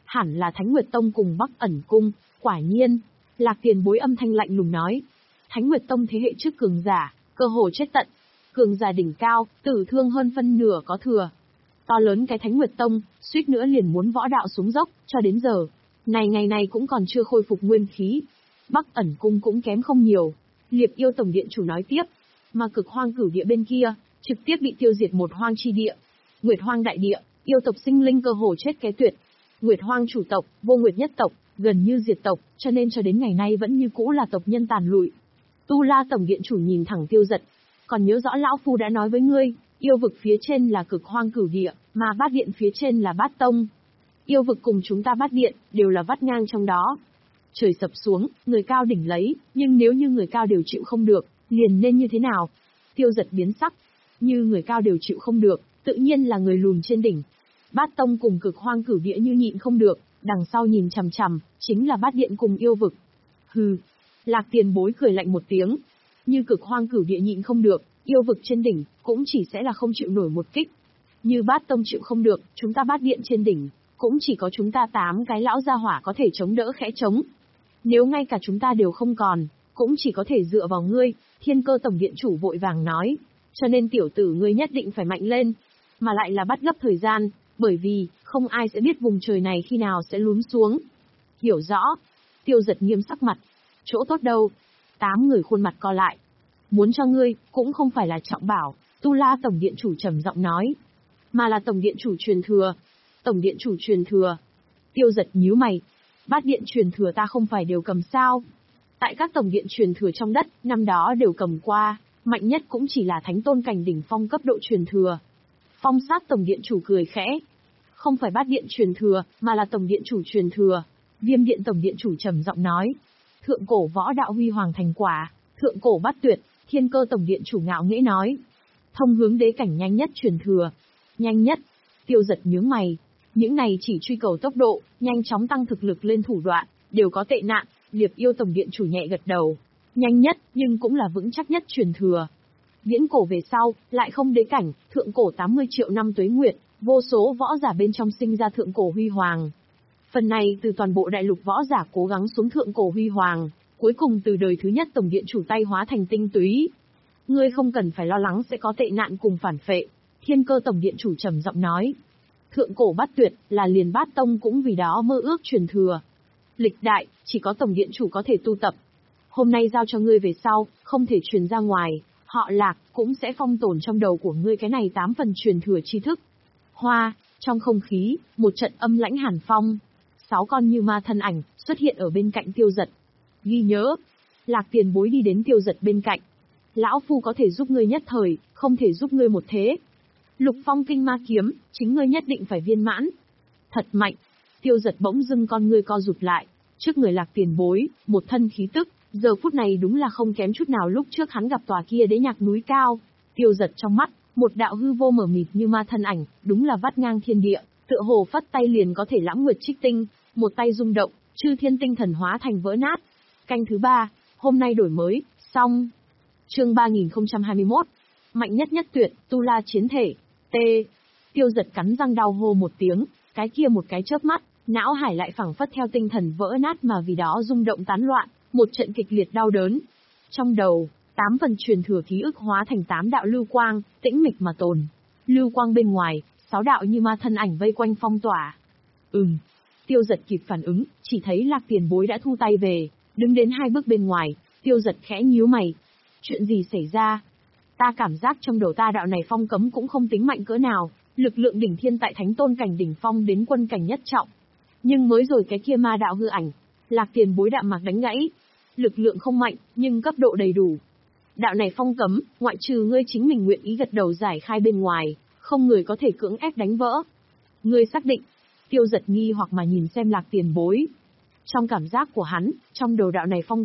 Hẳn là Thánh Nguyệt Tông cùng Bắc Ẩn Cung, quả nhiên. Lạc Tiền Bối âm thanh lạnh lùng nói. Thánh Nguyệt Tông thế hệ trước cường giả, cơ hồ chết tận. Cường giả đỉnh cao, tử thương hơn phân nửa có thừa. To lớn cái Thánh Nguyệt Tông, suýt nữa liền muốn võ đạo xuống dốc, cho đến giờ. Này ngày này cũng còn chưa khôi phục nguyên khí. Bắc Ẩn Cung cũng kém không nhiều. Liệp Yêu Tổng Điện Chủ nói tiếp. Mà Cực Hoang Cửu Địa bên kia, trực tiếp bị tiêu diệt một hoang chi địa. Nguyệt Hoang Đại Địa, yêu tộc sinh linh cơ hồ chết cái tuyệt. Nguyệt Hoang chủ tộc, Vô Nguyệt nhất tộc, gần như diệt tộc, cho nên cho đến ngày nay vẫn như cũ là tộc nhân tàn lụi. Tu La Tổng Điện Chủ nhìn thẳng Tiêu Giật. Còn nhớ rõ lão phu đã nói với ngươi, yêu vực phía trên là Cực Hoang Cửu Địa, mà Bát Điện phía trên là Bát Tông. Yêu vực cùng chúng ta Bát Điện, đều là vắt ngang trong đó. Trời sập xuống, người cao đỉnh lấy, nhưng nếu như người cao đều chịu không được, liền nên như thế nào? Tiêu Giật biến sắc. Như người cao đều chịu không được, tự nhiên là người lùn trên đỉnh. Bát Tông cùng Cực Hoang Cửu Địa như nhịn không được, đằng sau nhìn chằm chằm, chính là Bát Điện cùng yêu vực. Hừ. Lạc Tiền Bối cười lạnh một tiếng. Như Cực Hoang Cửu Địa nhịn không được, yêu vực trên đỉnh, cũng chỉ sẽ là không chịu nổi một kích. Như Bát Tông chịu không được, chúng ta Bát Điện trên đỉnh, cũng chỉ có chúng ta tám cái lão gia hỏa có thể chống đỡ khẽ chống. Nếu ngay cả chúng ta đều không còn, cũng chỉ có thể dựa vào ngươi, Thiên Cơ Tổng Điện Chủ vội vàng nói. Cho nên tiểu tử ngươi nhất định phải mạnh lên, mà lại là bắt gấp thời gian, bởi vì, không ai sẽ biết vùng trời này khi nào sẽ lún xuống. Hiểu rõ. Tiêu Giật nghiêm sắc mặt. Chỗ tốt đâu? Tám người khuôn mặt co lại. Muốn cho ngươi, cũng không phải là trọng bảo, Tu La Tổng Điện Chủ trầm giọng nói, mà là Tổng Điện Chủ truyền thừa. Tổng Điện Chủ truyền thừa. Tiêu Giật nhíu mày. Bát Điện truyền thừa ta không phải đều cầm sao? Tại các Tổng Điện truyền thừa trong đất, năm đó đều cầm qua, mạnh nhất cũng chỉ là Thánh Tôn cảnh đỉnh phong cấp độ truyền thừa. Phong Sát Tổng Điện Chủ cười khẽ. Không phải Bát Điện truyền thừa, mà là Tổng Điện Chủ truyền thừa. Viêm Điện Tổng Điện Chủ trầm giọng nói. Thượng cổ võ đạo huy hoàng thành quả, thượng cổ bát tuyệt, Thiên Cơ Tổng Điện Chủ ngạo nghễ nói. Thông hướng đế cảnh nhanh nhất truyền thừa. Nhanh nhất. Tiêu Giật nhướng mày. Những này chỉ truy cầu tốc độ, nhanh chóng tăng thực lực lên thủ đoạn, đều có tệ nạn. Liệp Yêu Tổng Điện Chủ nhẹ gật đầu. Nhanh nhất, nhưng cũng là vững chắc nhất truyền thừa. Viễn cổ về sau, lại không đế cảnh, thượng cổ tám mươi triệu năm tuế nguyệt, vô số võ giả bên trong sinh ra thượng cổ huy hoàng. Phần này từ toàn bộ đại lục võ giả cố gắng xuống thượng cổ huy hoàng, cuối cùng từ đời thứ nhất Tổng Điện Chủ tay hóa thành tinh túy. Ngươi không cần phải lo lắng sẽ có tệ nạn cùng phản phệ, Thiên Cơ Tổng Điện Chủ trầm giọng nói. Thượng cổ bát tuyệt, là liền Bát Tông cũng vì đó mơ ước truyền thừa. Lịch đại, chỉ có Tổng Điện Chủ có thể tu tập. Hôm nay giao cho ngươi về sau, không thể truyền ra ngoài, họ Lạc, cũng sẽ phong tồn trong đầu của ngươi cái này tám phần truyền thừa tri thức. Hoa, trong không khí, một trận âm lãnh hàn phong. Sáu con như ma thân ảnh, xuất hiện ở bên cạnh Tiêu Giật. Ghi nhớ, Lạc Tiền Bối đi đến Tiêu Giật bên cạnh. Lão Phu có thể giúp ngươi nhất thời, không thể giúp ngươi một thế. Lục Phong Kinh Ma Kiếm, chính ngươi nhất định phải viên mãn. Thật mạnh. Tiêu Giật bỗng dưng con ngươi co rụt lại. Trước người Lạc Tiền Bối, một thân khí tức, giờ phút này đúng là không kém chút nào lúc trước hắn gặp tòa kia đế nhạc núi cao. Tiêu Giật trong mắt, một đạo hư vô mờ mịt như ma thân ảnh, đúng là vắt ngang thiên địa, tựa hồ phất tay liền có thể lãng nguyệt trích tinh, một tay rung động, chư thiên tinh thần hóa thành vỡ nát. Canh thứ ba, hôm nay đổi mới, xong. Chương ba nghìn không trăm hai mươi mốt. Mạnh nhất nhất tuyệt, Tu La chiến thể. T. Tiêu Giật cắn răng đau hô một tiếng, cái kia một cái chớp mắt, não hải lại phảng phất theo tinh thần vỡ nát mà vì đó rung động tán loạn, một trận kịch liệt đau đớn. Trong đầu, tám phần truyền thừa ký ức hóa thành tám đạo lưu quang, tĩnh mịch mà tồn. Lưu quang bên ngoài, sáu đạo như ma thân ảnh vây quanh phong tỏa. Ừm. Tiêu Giật kịp phản ứng, chỉ thấy Lạc Tiền Bối đã thu tay về, đứng đến hai bước bên ngoài. Tiêu Giật khẽ nhíu mày. Chuyện gì xảy ra? Ta cảm giác trong đầu ta đạo này phong cấm cũng không tính mạnh cỡ nào, lực lượng đỉnh thiên tại Thánh Tôn cảnh đỉnh phong đến quân cảnh nhất trọng. Nhưng mới rồi cái kia ma đạo hư ảnh, Lạc Tiền Bối đạm mạc đánh gãy. Lực lượng không mạnh, nhưng cấp độ đầy đủ. Đạo này phong cấm, ngoại trừ ngươi chính mình nguyện ý gật đầu giải khai bên ngoài, không người có thể cưỡng ép đánh vỡ. Ngươi xác định. Tiêu Giật nghi hoặc mà nhìn xem Lạc Tiền Bối. Trong cảm giác của hắn, trong đầu đạo này phong